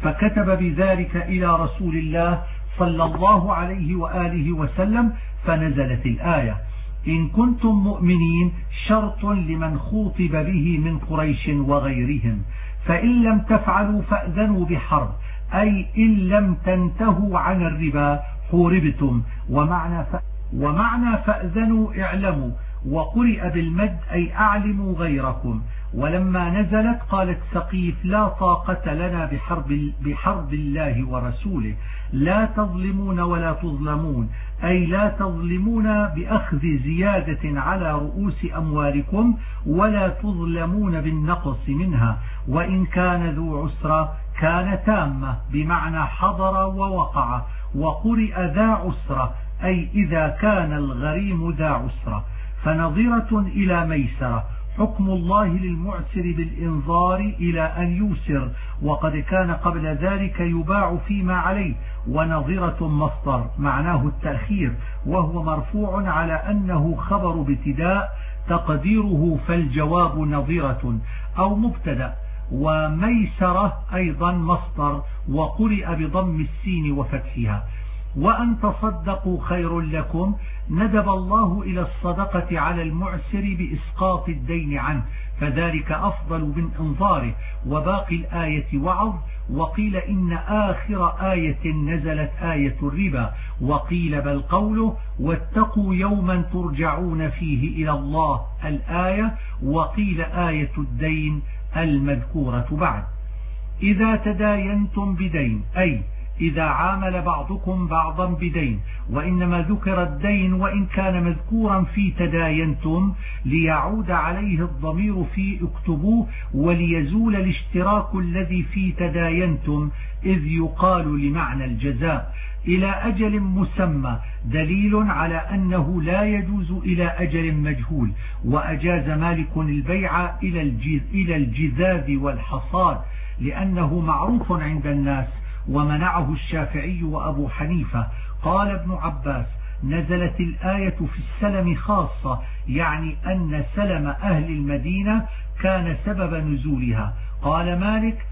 فكتب بذلك إلى رسول الله صلى الله عليه وآله وسلم، فنزلت الآية: إن كنتم مؤمنين شرط لمن خوطب به من قريش وغيرهم، فإن لم تفعلوا فأذنوا بحرب، أي إن لم تنتهوا عن الربا حوربتم. ومعنى فأذنوا اعلموا، وقرئ بالمد أي أعلموا غيركم. ولما نزلت قالت ثقيف: لا طاقة لنا بحرب الله ورسوله، لا تظلمون ولا تظلمون، أي لا تظلمون بأخذ زيادة على رؤوس أموالكم ولا تظلمون بالنقص منها، وإن كان ذو عسرة كان تامة بمعنى حضر ووقع. وقرئ ذا عسرة أي إذا كان الغريم ذا عسرة. فنظرة إلى ميسرة، حكم الله للمعسر بالإنظار إلى أن يوسر، وقد كان قبل ذلك يباع فيما عليه. ونظرة مصدر معناه التأخير، وهو مرفوع على أنه خبر ابتداء تقديره فالجواب نظرة أو مبتدأ. وميسرة أيضا مصدر، وقرئ بضم السين وفتحها. وأن تصدقوا خير لكم، ندب الله إلى الصدقة على المعسر بإسقاط الدين عنه، فذلك أفضل من إنظاره. وباقي الآية وعظ. وقيل إن آخر آية نزلت آية الربا، وقيل بل قوله: واتقوا يوما ترجعون فيه إلى الله الآية، وقيل آية الدين المذكورة بعد. إذا تداينتم بدين، أي إذا عامل بعضكم بعضا بدين. وإنما ذكر الدين وإن كان مذكورا في تداينتم ليعود عليه الضمير في اكتبوه، وليزول الاشتراك الذي في تداينتم، إذ يقال لمعنى الجزاء إلى أجل مسمى، دليل على أنه لا يجوز إلى أجل مجهول. وأجاز مالك البيع إلى الجذاذ والحصاد لأنه معروف عند الناس، ومنعه الشافعي وأبو حنيفة. قال ابن عباس: نزلت الآية في السلم خاصة، يعني أن سلم أهل المدينة كان سبب نزولها. قال مالك: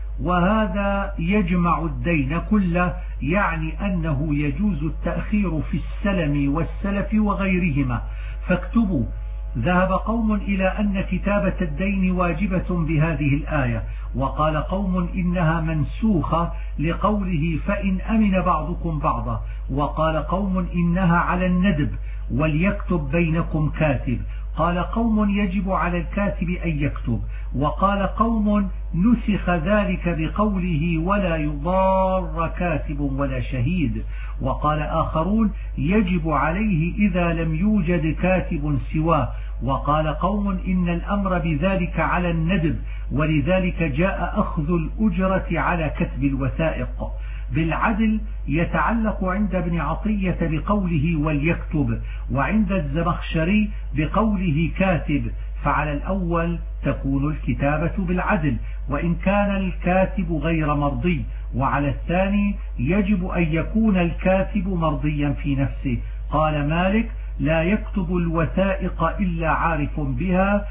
وهذا يجمع الدين كله، يعني أنه يجوز التأخير في السلم والسلف وغيرهما، فاكتبوا. ذهب قوم إلى أن كتابة الدين واجبة بهذه الآية، وقال قوم إنها منسوخة لقوله: فإن أمن بعضكم بعضا. وقال قوم إنها على الندب، وليكتب بينكم كاتب. قال قوم يجب على الكاتب أن يكتب. وقال قوم نسخ ذلك بقوله: ولا يضار كاتب ولا شهيد. وقال آخرون يجب عليه إذا لم يوجد كاتب سواه. وقال قوم إن الأمر بذلك على الندب، ولذلك جاء أخذ الأجرة على كتب الوثائق. بالعدل يتعلق عند ابن عطية بقوله وليكتب، وعند الزمخشري بقوله كاتب، فعلى الأول تكون الكتابة بالعدل وإن كان الكاتب غير مرضي، وعلى الثاني يجب أن يكون الكاتب مرضيا في نفسه. قال مالك: لا يكتب الوثائق إلا عارف بها،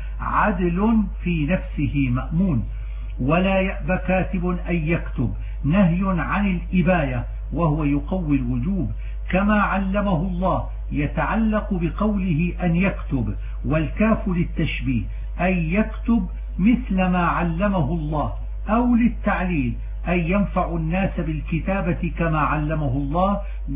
عدل في نفسه مأمون. ولا يأبى كاتب أن يكتب، نهي عن الإباية وهو يقوي الوجوب، كما علمه الله، يتعلق بقوله أن يكتب، والكاف للتشبيه أي يكتب مثل ما علمه الله، أو للتعليل أي ينفع الناس بالكتابة كما علمه الله،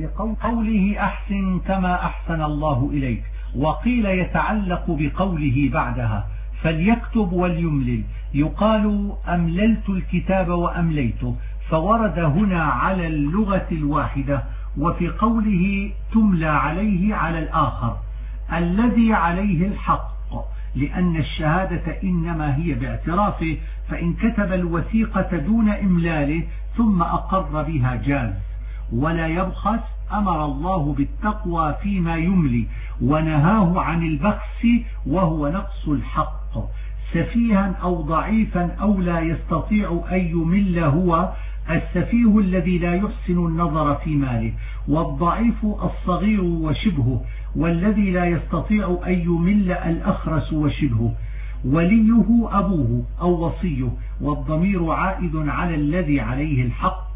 لقوله أحسن كما أحسن الله إليك. وقيل يتعلق بقوله بعدها فليكتب وليملل، يقال أمللت الكتاب وأمليته، فورد هنا على اللغة الواحدة. وفي قوله تملى عليه على الآخر الذي عليه الحق، لأن الشهادة إنما هي باعترافه، فإن كتب الوثيقة دون إملاله ثم أقر بها جاز. ولا يبخس، أمر الله بالتقوى فيما يملي، ونهاه عن البخس وهو نقص الحق. سفيها أو ضعيفا أو لا يستطيع أن يمل هو السفيه الذي لا يحسن النظر في ماله، والضعيف الصغير وشبهه، والذي لا يستطيع أن يمل الأخرس وشبهه. وليه أبوه أو وصيه، والضمير عائد على الذي عليه الحق.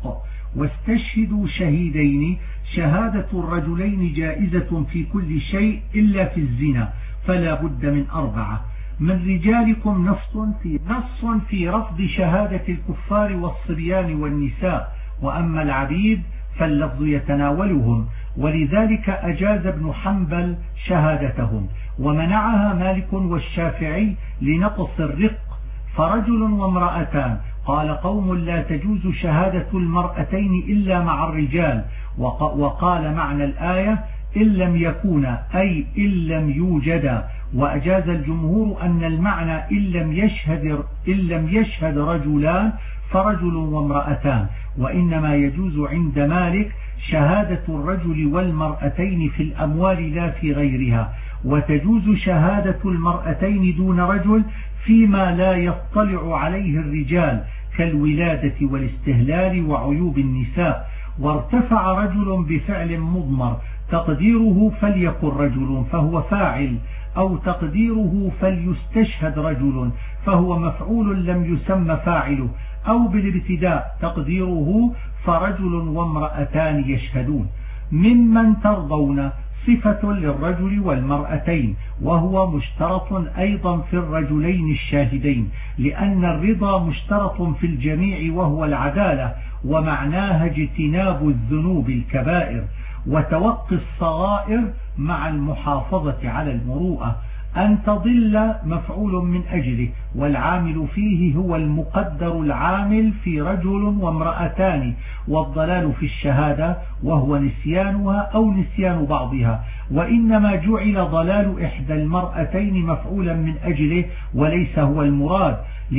واستشهدوا شهيدين. شهادة الرجلين جائزة في كل شيء إلا في الزنا، فلا بد من 4. من رجالكم نص في رفض شهادة الكفار والصبيان والنساء، وأما العبيد فاللفظ يتناولهم، ولذلك أجاز ابن حنبل شهادتهم، ومنعها مالك والشافعي لنقص الرق. فرجل وامرأتان، قال قوم لا تجوز شهادة المرأتين إلا مع الرجال، وقال معنى الآية إن لم يكونا أي إن لم يوجدا. وأجاز الجمهور أن المعنى إن لم يشهد رجلان فرجل وامرأتان، وإنما يجوز عند مالك شهادة الرجل والمرأتين في الأموال لا في غيرها، وتجوز شهادة المرأتين دون رجل فيما لا يطلع عليه الرجال كالولادة والاستهلال وعيوب النساء. وارتفع رجل بفعل مضمر تقديره فليكن رجل فهو فاعل، أو تقديره فليستشهد رجل فهو مفعول لم يسمى فاعله، أو بالابتداء تقديره فرجل وامرأتان يشهدون. ممن ترضون صفة للرجل والمرأتين، وهو مشترط أيضا في الرجلين الشاهدين، لأن الرضا مشترط في الجميع وهو العدالة، ومعناها اجتناب الذنوب الكبائر وتوقي الصغائر مع المحافظة على المروءة. أن تضل مفعول من أجله، والعامل فيه هو المقدر العامل في رجل وامرأتان، والضلال في الشهادة وهو نسيانها أو نسيان بعضها، وإنما جعل ضلال إحدى المرأتين مفعولا من أجله وليس هو المراد،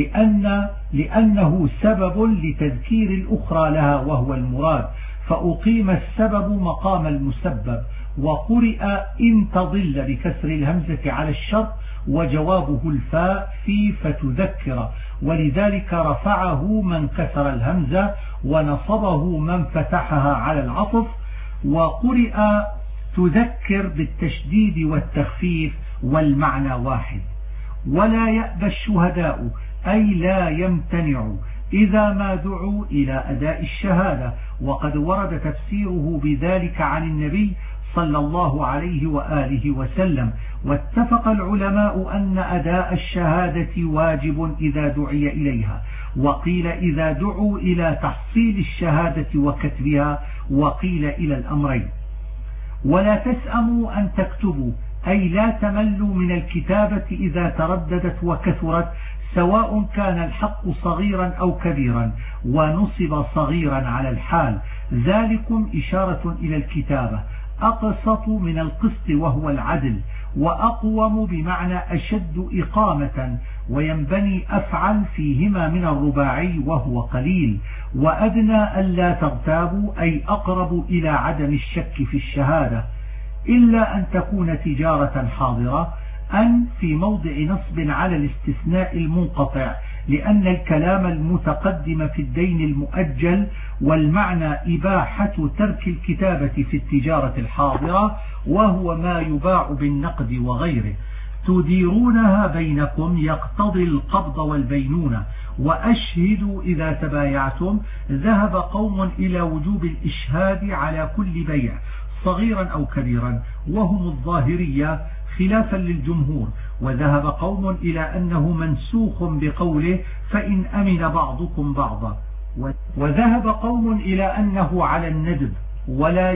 لأنه سبب لتذكير الأخرى لها وهو المراد، فأقيم السبب مقام المسبب. وقرئ إن تضل بكسر الهمزة على الشرط، وجوابه الفاء في فتذكر، ولذلك رفعه من كسر الهمزة ونصبه من فتحها على العطف. وقرئ تذكر بالتشديد والتخفيف والمعنى واحد. ولا يأبى الشهداء أي لا يمتنع إذا ما دعوا إلى أداء الشهادة، وقد ورد تفسيره بذلك عن النبي صلى الله عليه وآله وسلم. واتفق العلماء أن أداء الشهادة واجب إذا دعي إليها، وقيل إذا دعوا إلى تحصيل الشهادة وكتبها، وقيل إلى الأمرين. ولا تسأموا أن تكتبوا أي لا تملوا من الكتابة إذا ترددت وكثرت، سواء كان الحق صغيرا أو كبيرا، ونصب صغيرا على الحال. ذلكم إشارة إلى الكتابة. أقسط من القسط وهو العدل، وأقوم بمعنى أشد إقامة، وينبني أفعل فيهما من الرباعي وهو قليل. وأدنى ألا تغتابوا أي أقرب إلى عدم الشك في الشهادة، إلا أن تكون تجارة حاضرة، أن في موضع نصب على الاستثناء المنقطع، لأن الكلام المتقدم في الدين المؤجل، والمعنى إباحة ترك الكتابة في التجارة الحاضرة، وهو ما يباع بالنقد وغيره. تديرونها بينكم يقتضي القبض والبينونة. وأشهدوا إذا تبايعتم. ذهب قوم إلى وجوب الإشهاد على كل بيع صغيرا أو كبيرا، وهم الظاهرية خلافا للجمهور. وذهب قوم إلى أنه منسوخ بقوله فإن أمن بعضكم بعضا. وذهب قوم إلى أنه على الندب، ولا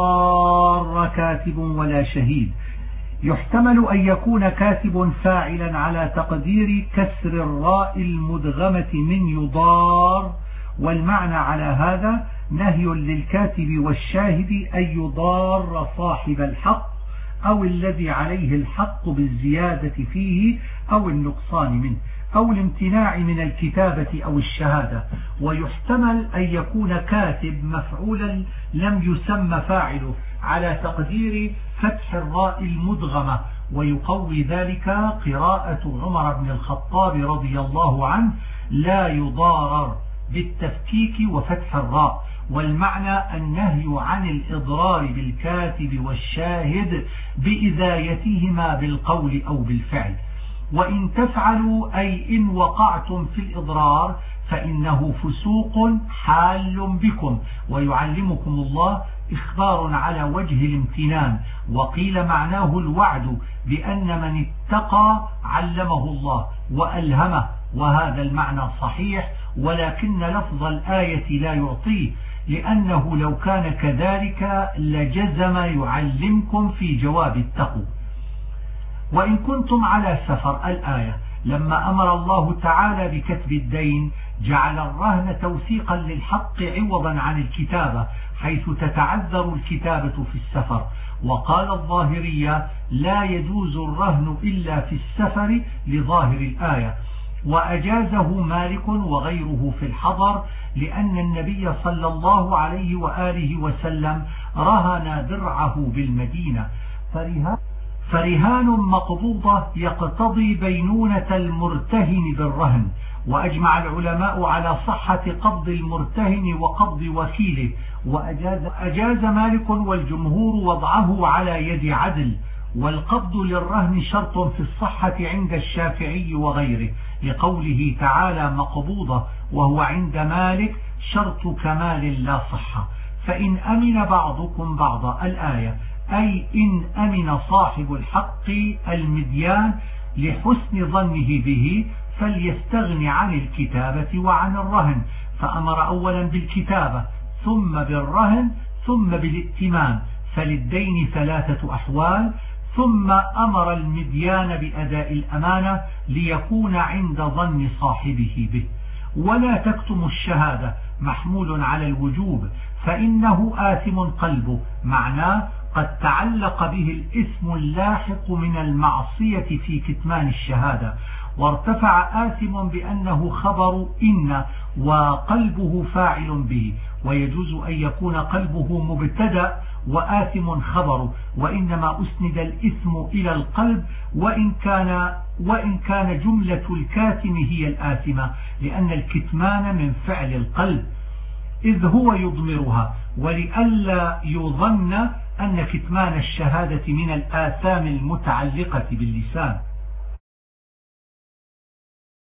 يضار كاتب ولا شهيد. يحتمل أن يكون كاتب فاعلا على تقدير كسر الراء المدغمة من يضار، والمعنى على هذا نهي للكاتب والشاهد أن يضار صاحب الحق أو الذي عليه الحق بالزيادة فيه أو النقصان منه، أو الامتناع من الكتابة أو الشهادة. ويحتمل أن يكون كاتب مفعولا لم يسمى فاعله على تقدير فتح الراء المدغمة، ويقوي ذلك قراءة عمر بن الخطاب رضي الله عنه لا يضارر بالتفكيك وفتح الراء، والمعنى النهي عن الإضرار بالكاتب والشاهد بإذايتهما بالقول أو بالفعل. وإن تفعلوا أي إن وقعتم في الإضرار فإنه فسوق حال بكم. ويعلمكم الله إخبار على وجه الامتنان، وقيل معناه الوعد بأن من اتقى علمه الله وألهمه، وهذا المعنى صحيح، ولكن لفظ الآية لا يعطيه، لأنه لو كان كذلك لجزم يعلمكم في جواب التقوى. وإن كنتم على سفر الآية. لما أمر الله تعالى بكتب الدين جعل الرهن توثيقا للحق عوضا عن الكتابة، حيث تتعذر الكتابة في السفر. وقال الظاهرية لا يجوز الرهن إلا في السفر لظاهر الآية، وأجازه مالك وغيره في الحضر، لأن النبي صلى الله عليه وآله وسلم رهن درعه بالمدينة. فرهان مقبوضة يقتضي بينونة المرتهن بالرهن. وأجمع العلماء على صحة قبض المرتهن وقبض وكيله، وأجاز مالك والجمهور وضعه على يد عدل. والقبض للرهن شرط في الصحة عند الشافعي وغيره، لقوله تعالى مقبوضة، وهو عند مالك شرط كمال لا صحة. فإن أمن بعضكم بعضا الآية، أي إن أمن صاحب الحق المديان لحسن ظنه به فليستغن عن الكتابة وعن الرهن. فأمر أولا بالكتابة ثم بالرهن ثم بالائتمان، فللدين 3 أحوال. ثم أمر المديان بأداء الأمانة ليكون عند ظن صاحبه به. ولا تكتم الشهادة محمول على الوجوب، فإنه آثم قلبه، معناه قد تعلق به الإثم اللاحق من المعصية في كتمان الشهادة. وارتفع آثم بأنه خبر إن وقلبه فاعل به، ويجوز أن يكون قلبه مبتدأ وآثم خبره، وإنما أسند الإثم إلى القلب، وإن كان جملة الكاتم هي الآثمة، لأن الكتمان من فعل القلب إذ هو يضمرها، ولئلا يظن أن كتمان الشهادة من الآثام المتعلقة باللسان.